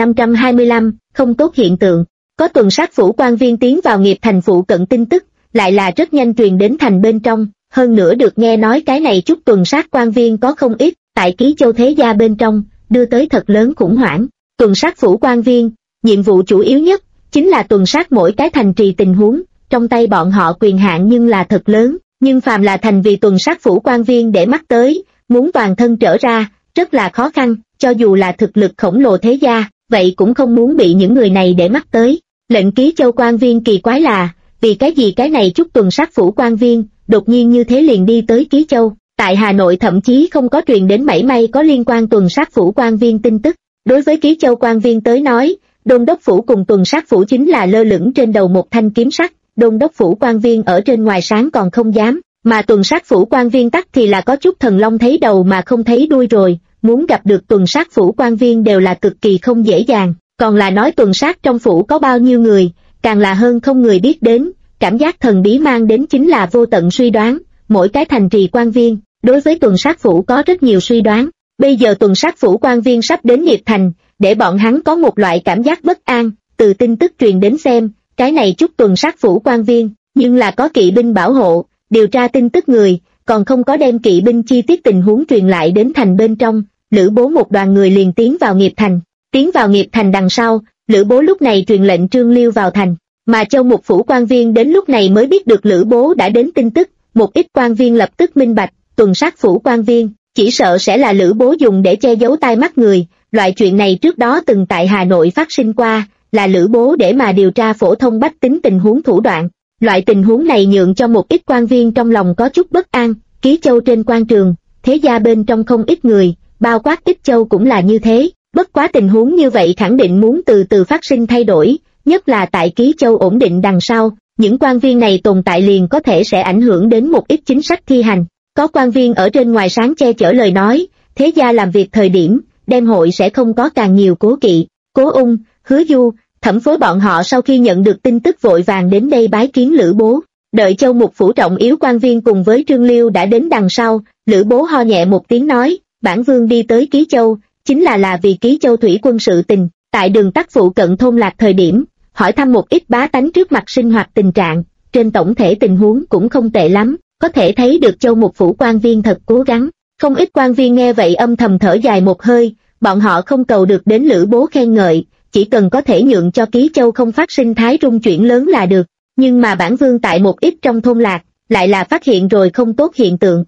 2525, không tốt hiện tượng, có tuần sát phủ quan viên tiến vào nghiệp thành phụ cận tin tức, lại là rất nhanh truyền đến thành bên trong, hơn nữa được nghe nói cái này chút tuần sát quan viên có không ít, tại Ký Châu thế gia bên trong, đưa tới thật lớn khủng hoảng. Tuần sát phủ quan viên, nhiệm vụ chủ yếu nhất, chính là tuần sát mỗi cái thành trì tình huống, trong tay bọn họ quyền hạn nhưng là thật lớn, nhưng phàm là thành vì tuần sát phủ quan viên để mắt tới, muốn toàn thân trở ra, rất là khó khăn, cho dù là thực lực khổng lồ thế gia, vậy cũng không muốn bị những người này để mắt tới. Lệnh Ký Châu quan viên kỳ quái là, vì cái gì cái này chút tuần sát phủ quan viên, đột nhiên như thế liền đi tới Ký Châu, tại Hà Nội thậm chí không có truyền đến mảy may có liên quan tuần sát phủ quan viên tin tức. Đối với Ký Châu quan viên tới nói, đôn đốc phủ cùng tuần sát phủ chính là lơ lửng trên đầu một thanh kiếm sắt, đôn đốc phủ quan viên ở trên ngoài sáng còn không dám, mà tuần sát phủ quan viên tắc thì là có chút thần long thấy đầu mà không thấy đuôi rồi, muốn gặp được tuần sát phủ quan viên đều là cực kỳ không dễ dàng, còn là nói tuần sát trong phủ có bao nhiêu người, càng là hơn không người biết đến, cảm giác thần bí mang đến chính là vô tận suy đoán, mỗi cái thành trì quan viên, đối với tuần sát phủ có rất nhiều suy đoán, bây giờ tuần sát phủ quan viên sắp đến nghiệp thành, để bọn hắn có một loại cảm giác bất an, từ tin tức truyền đến xem, cái này chút tuần sát phủ quan viên, nhưng là có kỵ binh bảo hộ, điều tra tin tức người, còn không có đem kỵ binh chi tiết tình huống truyền lại đến thành bên trong, Lữ Bố một đoàn người liền tiến vào nghiệp thành. Tiến vào nghiệp thành đằng sau, Lữ Bố lúc này truyền lệnh Trương Liêu vào thành, mà Châu Mục phủ quan viên đến lúc này mới biết được Lữ Bố đã đến tin tức, một ít quan viên lập tức minh bạch, tuần sát phủ quan viên, chỉ sợ sẽ là Lữ Bố dùng để che giấu tai mắt người, loại chuyện này trước đó từng tại Hà Nội phát sinh qua, là Lữ Bố để mà điều tra phổ thông bách tính tình huống thủ đoạn. Loại tình huống này nhượng cho một ít quan viên trong lòng có chút bất an, Ký Châu trên quan trường, thế gia bên trong không ít người, bao quát Ích Châu cũng là như thế, bất quá tình huống như vậy khẳng định muốn từ từ phát sinh thay đổi, nhất là tại Ký Châu ổn định đằng sau, những quan viên này tồn tại liền có thể sẽ ảnh hưởng đến một ít chính sách thi hành. Có quan viên ở trên ngoài sáng che chở lời nói, thế gia làm việc thời điểm, đêm hội sẽ không có càng nhiều cố kỵ, Cố Ung, Hứa Du, Thẩm Phối bọn họ sau khi nhận được tin tức vội vàng đến đây bái kiến Lữ Bố. Đợi Châu Mục phủ trọng yếu quan viên cùng với Trương Liêu đã đến đằng sau, Lữ Bố ho nhẹ một tiếng nói, bản vương đi tới Ký Châu, chính là vì Ký Châu thủy quân sự tình, tại đường tắc phụ cận thôn lạc thời điểm, hỏi thăm một ít bá tánh trước mặt sinh hoạt tình trạng, trên tổng thể tình huống cũng không tệ lắm, có thể thấy được Châu Mục phủ quan viên thật cố gắng. Không ít quan viên nghe vậy âm thầm thở dài một hơi, bọn họ không cầu được đến Lữ Bố khen ngợi, chỉ cần có thể nhượng cho Ký Châu không phát sinh thái rung chuyển lớn là được, nhưng mà bản vương tại một ít trong thôn lạc, lại là phát hiện rồi không tốt hiện tượng.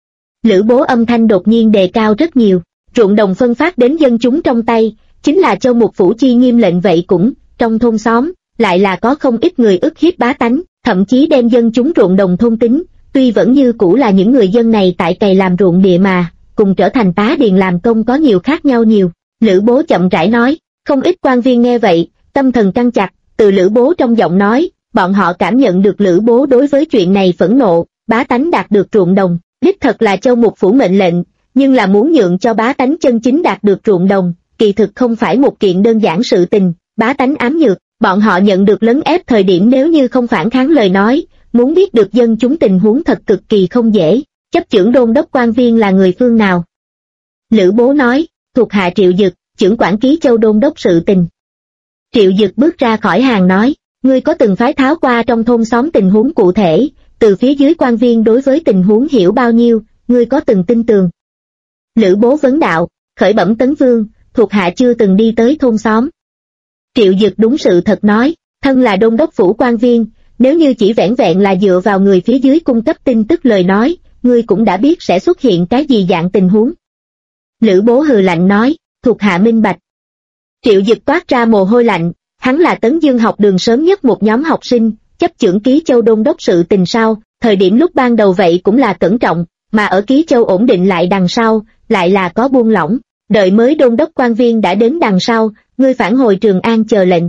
Lữ Bố âm thanh đột nhiên đề cao rất nhiều, ruộng đồng phân phát đến dân chúng trong tay, chính là Châu Mục phủ chi nghiêm lệnh vậy cũng, trong thôn xóm, lại là có không ít người ức hiếp bá tánh, thậm chí đem dân chúng ruộng đồng thôn tính, tuy vẫn như cũ là những người dân này tại cày làm ruộng địa mà, cùng trở thành tá điền làm công có nhiều khác nhau nhiều. Lữ Bố chậm rãi nói, không ít quan viên nghe vậy, tâm thần căng chặt, từ Lữ Bố trong giọng nói, bọn họ cảm nhận được Lữ Bố đối với chuyện này phẫn nộ, bá tánh đạt được ruộng đồng, đích thật là Châu Mục phủ mệnh lệnh, nhưng là muốn nhượng cho bá tánh chân chính đạt được ruộng đồng, kỳ thực không phải một kiện đơn giản sự tình, bá tánh ám nhược, bọn họ nhận được lấn ép thời điểm nếu như không phản kháng lời nói, muốn biết được dân chúng tình huống thật cực kỳ không dễ. Chấp chưởng đôn đốc quan viên là người phương nào? Lữ Bố nói, thuộc hạ Triệu Dực, chưởng quản Ký Châu đôn đốc sự tình. Triệu Dực bước ra khỏi hàng nói, ngươi có từng phái tháo qua trong thôn xóm tình huống cụ thể, từ phía dưới quan viên đối với tình huống hiểu bao nhiêu, ngươi có từng tin tường? Lữ Bố vấn đạo, khởi bẩm Tấn Vương, thuộc hạ chưa từng đi tới thôn xóm. Triệu Dực đúng sự thật nói, thân là đôn đốc phủ quan viên, nếu như chỉ vẻn vẹn là dựa vào người phía dưới cung cấp tin tức lời nói, ngươi cũng đã biết sẽ xuất hiện cái gì dạng tình huống. Lữ Bố hừ lạnh nói, thuộc hạ minh bạch. Triệu Dực toát ra mồ hôi lạnh, hắn là Tấn Dương học đường sớm nhất một nhóm học sinh, chấp chưởng Ký Châu đôn đốc sự tình sau, thời điểm lúc ban đầu vậy cũng là cẩn trọng, mà ở Ký Châu ổn định lại đằng sau, lại là có buông lỏng, đợi mới đôn đốc quan viên đã đến đằng sau, ngươi phản hồi Trường An chờ lệnh.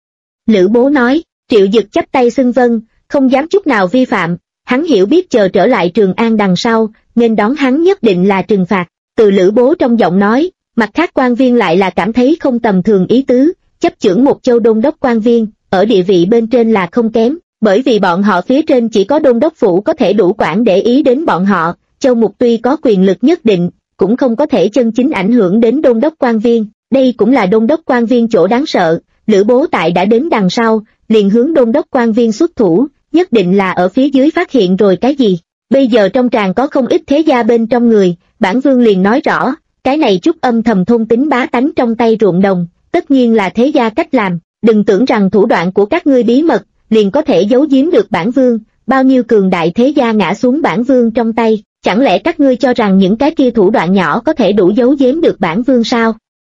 Lữ Bố nói, Triệu Dực chắp tay xưng vâng, không dám chút nào vi phạm, hắn hiểu biết chờ trở lại Trường An đằng sau, nên đón hắn nhất định là trừng phạt. Từ Lữ Bố trong giọng nói, mặt khác quan viên lại là cảm thấy không tầm thường ý tứ, chấp chưởng một châu đôn đốc quan viên, ở địa vị bên trên là không kém, bởi vì bọn họ phía trên chỉ có đôn đốc phủ có thể đủ quản để ý đến bọn họ, châu mục tuy có quyền lực nhất định, cũng không có thể chân chính ảnh hưởng đến đôn đốc quan viên, đây cũng là đôn đốc quan viên chỗ đáng sợ. Lữ Bố tại đã đến đằng sau, liền hướng đôn đốc quan viên xuất thủ, nhất định là ở phía dưới phát hiện rồi cái gì. Bây giờ trong tràng có không ít thế gia bên trong người, bản vương liền nói rõ, cái này chút âm thầm thôn tính bá tánh trong tay ruộng đồng, tất nhiên là thế gia cách làm, đừng tưởng rằng thủ đoạn của các ngươi bí mật, liền có thể giấu giếm được bản vương, bao nhiêu cường đại thế gia ngã xuống bản vương trong tay, chẳng lẽ các ngươi cho rằng những cái kia thủ đoạn nhỏ có thể đủ giấu giếm được bản vương sao?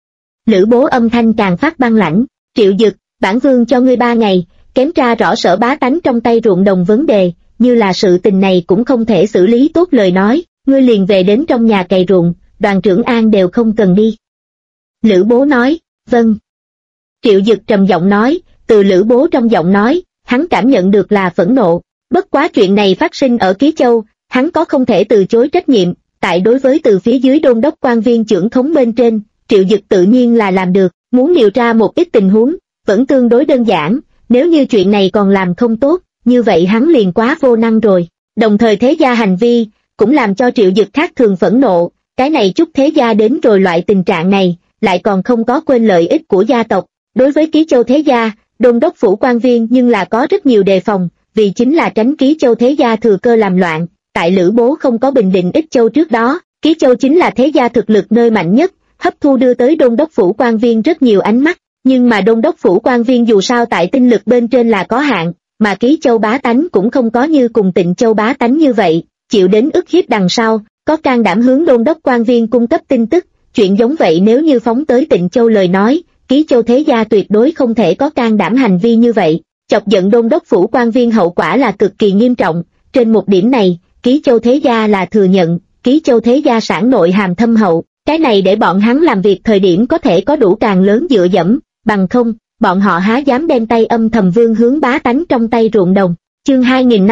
Lữ Bố âm thanh càng phát băng lãnh, Triệu Dực, bản vương cho ngươi 3 ngày, kém tra rõ sở bá tánh trong tay ruộng đồng vấn đề, như là sự tình này cũng không thể xử lý tốt lời nói, ngươi liền về đến trong nhà cày ruộng, Đoàn Trưởng An đều không cần đi. Lữ Bố nói, vâng. Triệu Dực trầm giọng nói, từ Lữ Bố trong giọng nói, hắn cảm nhận được là phẫn nộ, bất quá chuyện này phát sinh ở Ký Châu, hắn có không thể từ chối trách nhiệm, tại đối với từ phía dưới đôn đốc quan viên trưởng thống bên trên, Triệu Dực tự nhiên là làm được, muốn điều tra một ít tình huống, vẫn tương đối đơn giản, nếu như chuyện này còn làm không tốt, như vậy hắn liền quá vô năng rồi. Đồng thời thế gia hành vi, cũng làm cho Triệu Dực khác thường phẫn nộ, cái này chút thế gia đến rồi loại tình trạng này, lại còn không có quên lợi ích của gia tộc. Đối với Ký Châu thế gia, đôn đốc phủ quan viên nhưng là có rất nhiều đề phòng, vì chính là tránh Ký Châu thế gia thừa cơ làm loạn. Tại Lữ Bố không có bình định Ích Châu trước đó, Ký Châu chính là thế gia thực lực nơi mạnh nhất, hấp thu đưa tới đôn đốc phủ quan viên rất nhiều ánh mắt, nhưng mà đôn đốc phủ quan viên dù sao tại tinh lực bên trên là có hạn, mà Ký Châu bá tánh cũng không có như cùng Tịnh Châu bá tánh như vậy, chịu đến ức hiếp đằng sau, có can đảm hướng đôn đốc quan viên cung cấp tin tức, chuyện giống vậy nếu như phóng tới Tịnh Châu lời nói, Ký Châu thế gia tuyệt đối không thể có can đảm hành vi như vậy, chọc giận đôn đốc phủ quan viên hậu quả là cực kỳ nghiêm trọng. Trên một điểm này, Ký Châu thế gia là thừa nhận, Ký Châu thế gia sản nội hàm thâm hậu, cái này để bọn hắn làm việc thời điểm có thể có đủ càng lớn dựa dẫm, bằng không, bọn họ há dám đem tay âm thầm vương hướng bá tánh trong tay ruộng đồng. Chương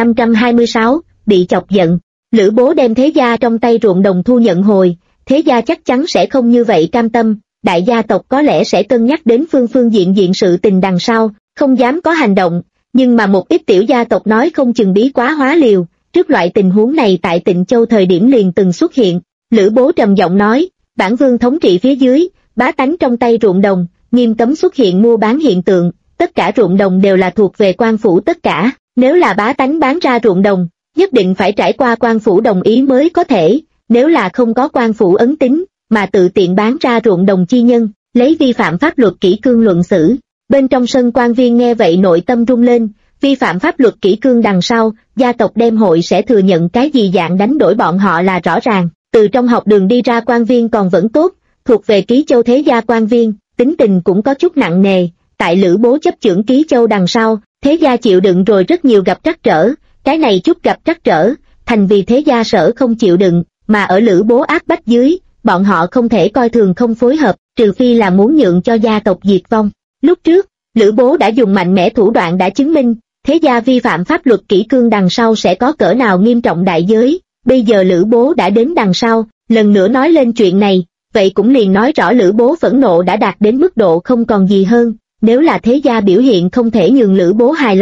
2526, bị chọc giận. Lữ Bố đem thế gia trong tay ruộng đồng thu nhận hồi, thế gia chắc chắn sẽ không như vậy cam tâm, đại gia tộc có lẽ sẽ cân nhắc đến phương diện sự tình đằng sau, không dám có hành động, nhưng mà một ít tiểu gia tộc nói không chừng bí quá hóa liều, trước loại tình huống này tại Tịnh Châu thời điểm liền từng xuất hiện. Lữ Bố trầm giọng nói, bản vương thống trị phía dưới, bá tánh trong tay ruộng đồng, nghiêm cấm xuất hiện mua bán hiện tượng, tất cả ruộng đồng đều là thuộc về quan phủ tất cả, nếu là bá tánh bán ra ruộng đồng, nhất định phải trải qua quan phủ đồng ý mới có thể, nếu là không có quan phủ ấn tín, mà tự tiện bán ra ruộng đồng chi nhân, lấy vi phạm pháp luật kỷ cương luận xử. Bên trong sân quan viên nghe vậy nội tâm rung lên, vi phạm pháp luật kỷ cương đằng sau, gia tộc đem hội sẽ thừa nhận cái gì dạng đánh đổi bọn họ là rõ ràng. Từ trong học đường đi ra quan viên còn vẫn tốt, thuộc về Ký Châu thế gia quan viên, tính tình cũng có chút nặng nề, tại Lữ Bố chấp chưởng Ký Châu đằng sau, thế gia chịu đựng rồi rất nhiều gặp trắc trở, cái này chút gặp trắc trở, thành vì thế gia sở không chịu đựng, mà ở Lữ Bố áp bách dưới, bọn họ không thể coi thường không phối hợp, trừ phi là muốn nhượng cho gia tộc diệt vong. Lúc trước, Lữ Bố đã dùng mạnh mẽ thủ đoạn đã chứng minh, thế gia vi phạm pháp luật kỷ cương đằng sau sẽ có cỡ nào nghiêm trọng đại giới. Bây giờ Lữ Bố đã đến đằng sau, lần nữa nói lên chuyện này, vậy cũng liền nói rõ Lữ Bố phẫn nộ đã đạt đến mức độ không còn gì hơn, nếu là thế gia biểu hiện không thể nhường Lữ Bố hài lòng,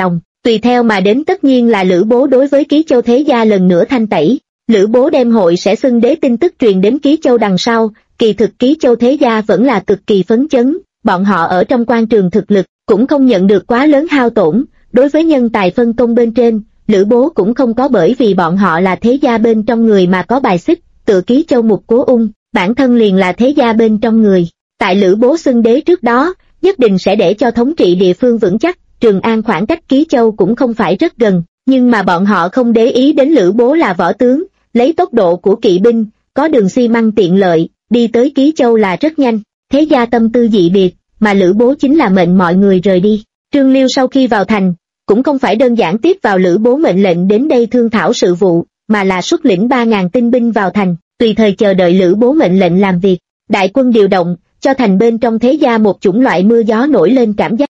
Tùy theo mà đến tất nhiên là Lữ Bố đối với Ký Châu thế gia lần nữa thanh tẩy. Lữ Bố đem hội sẽ xưng đế tin tức truyền đến Ký Châu đằng sau, kỳ thực Ký Châu thế gia vẫn là cực kỳ phấn chấn, bọn họ ở trong quan trường thực lực, cũng không nhận được quá lớn hao tổn, đối với nhân tài phân công bên trên, Lữ Bố cũng không có bởi vì bọn họ là thế gia bên trong người mà có bài xích, tựa Ký Châu Mục Cố Ung, bản thân liền là thế gia bên trong người. Tại Lữ Bố xưng đế trước đó, nhất định sẽ để cho thống trị địa phương vững chắc, Trường An khoảng cách Ký Châu cũng không phải rất gần, nhưng mà bọn họ không để ý đến Lữ Bố là võ tướng, lấy tốc độ của kỵ binh, có đường xi măng tiện lợi, đi tới Ký Châu là rất nhanh, thế gia tâm tư dị biệt, mà Lữ Bố chính là mệnh mọi người rời đi. Trương Liêu sau khi vào thành, cũng không phải đơn giản tiếp vào Lữ Bố mệnh lệnh đến đây thương thảo sự vụ, mà là xuất lĩnh 3.000 tinh binh vào thành, tùy thời chờ đợi Lữ Bố mệnh lệnh làm việc. Đại quân điều động, cho thành bên trong thế gia một chủng loại mưa gió nổi lên cảm giác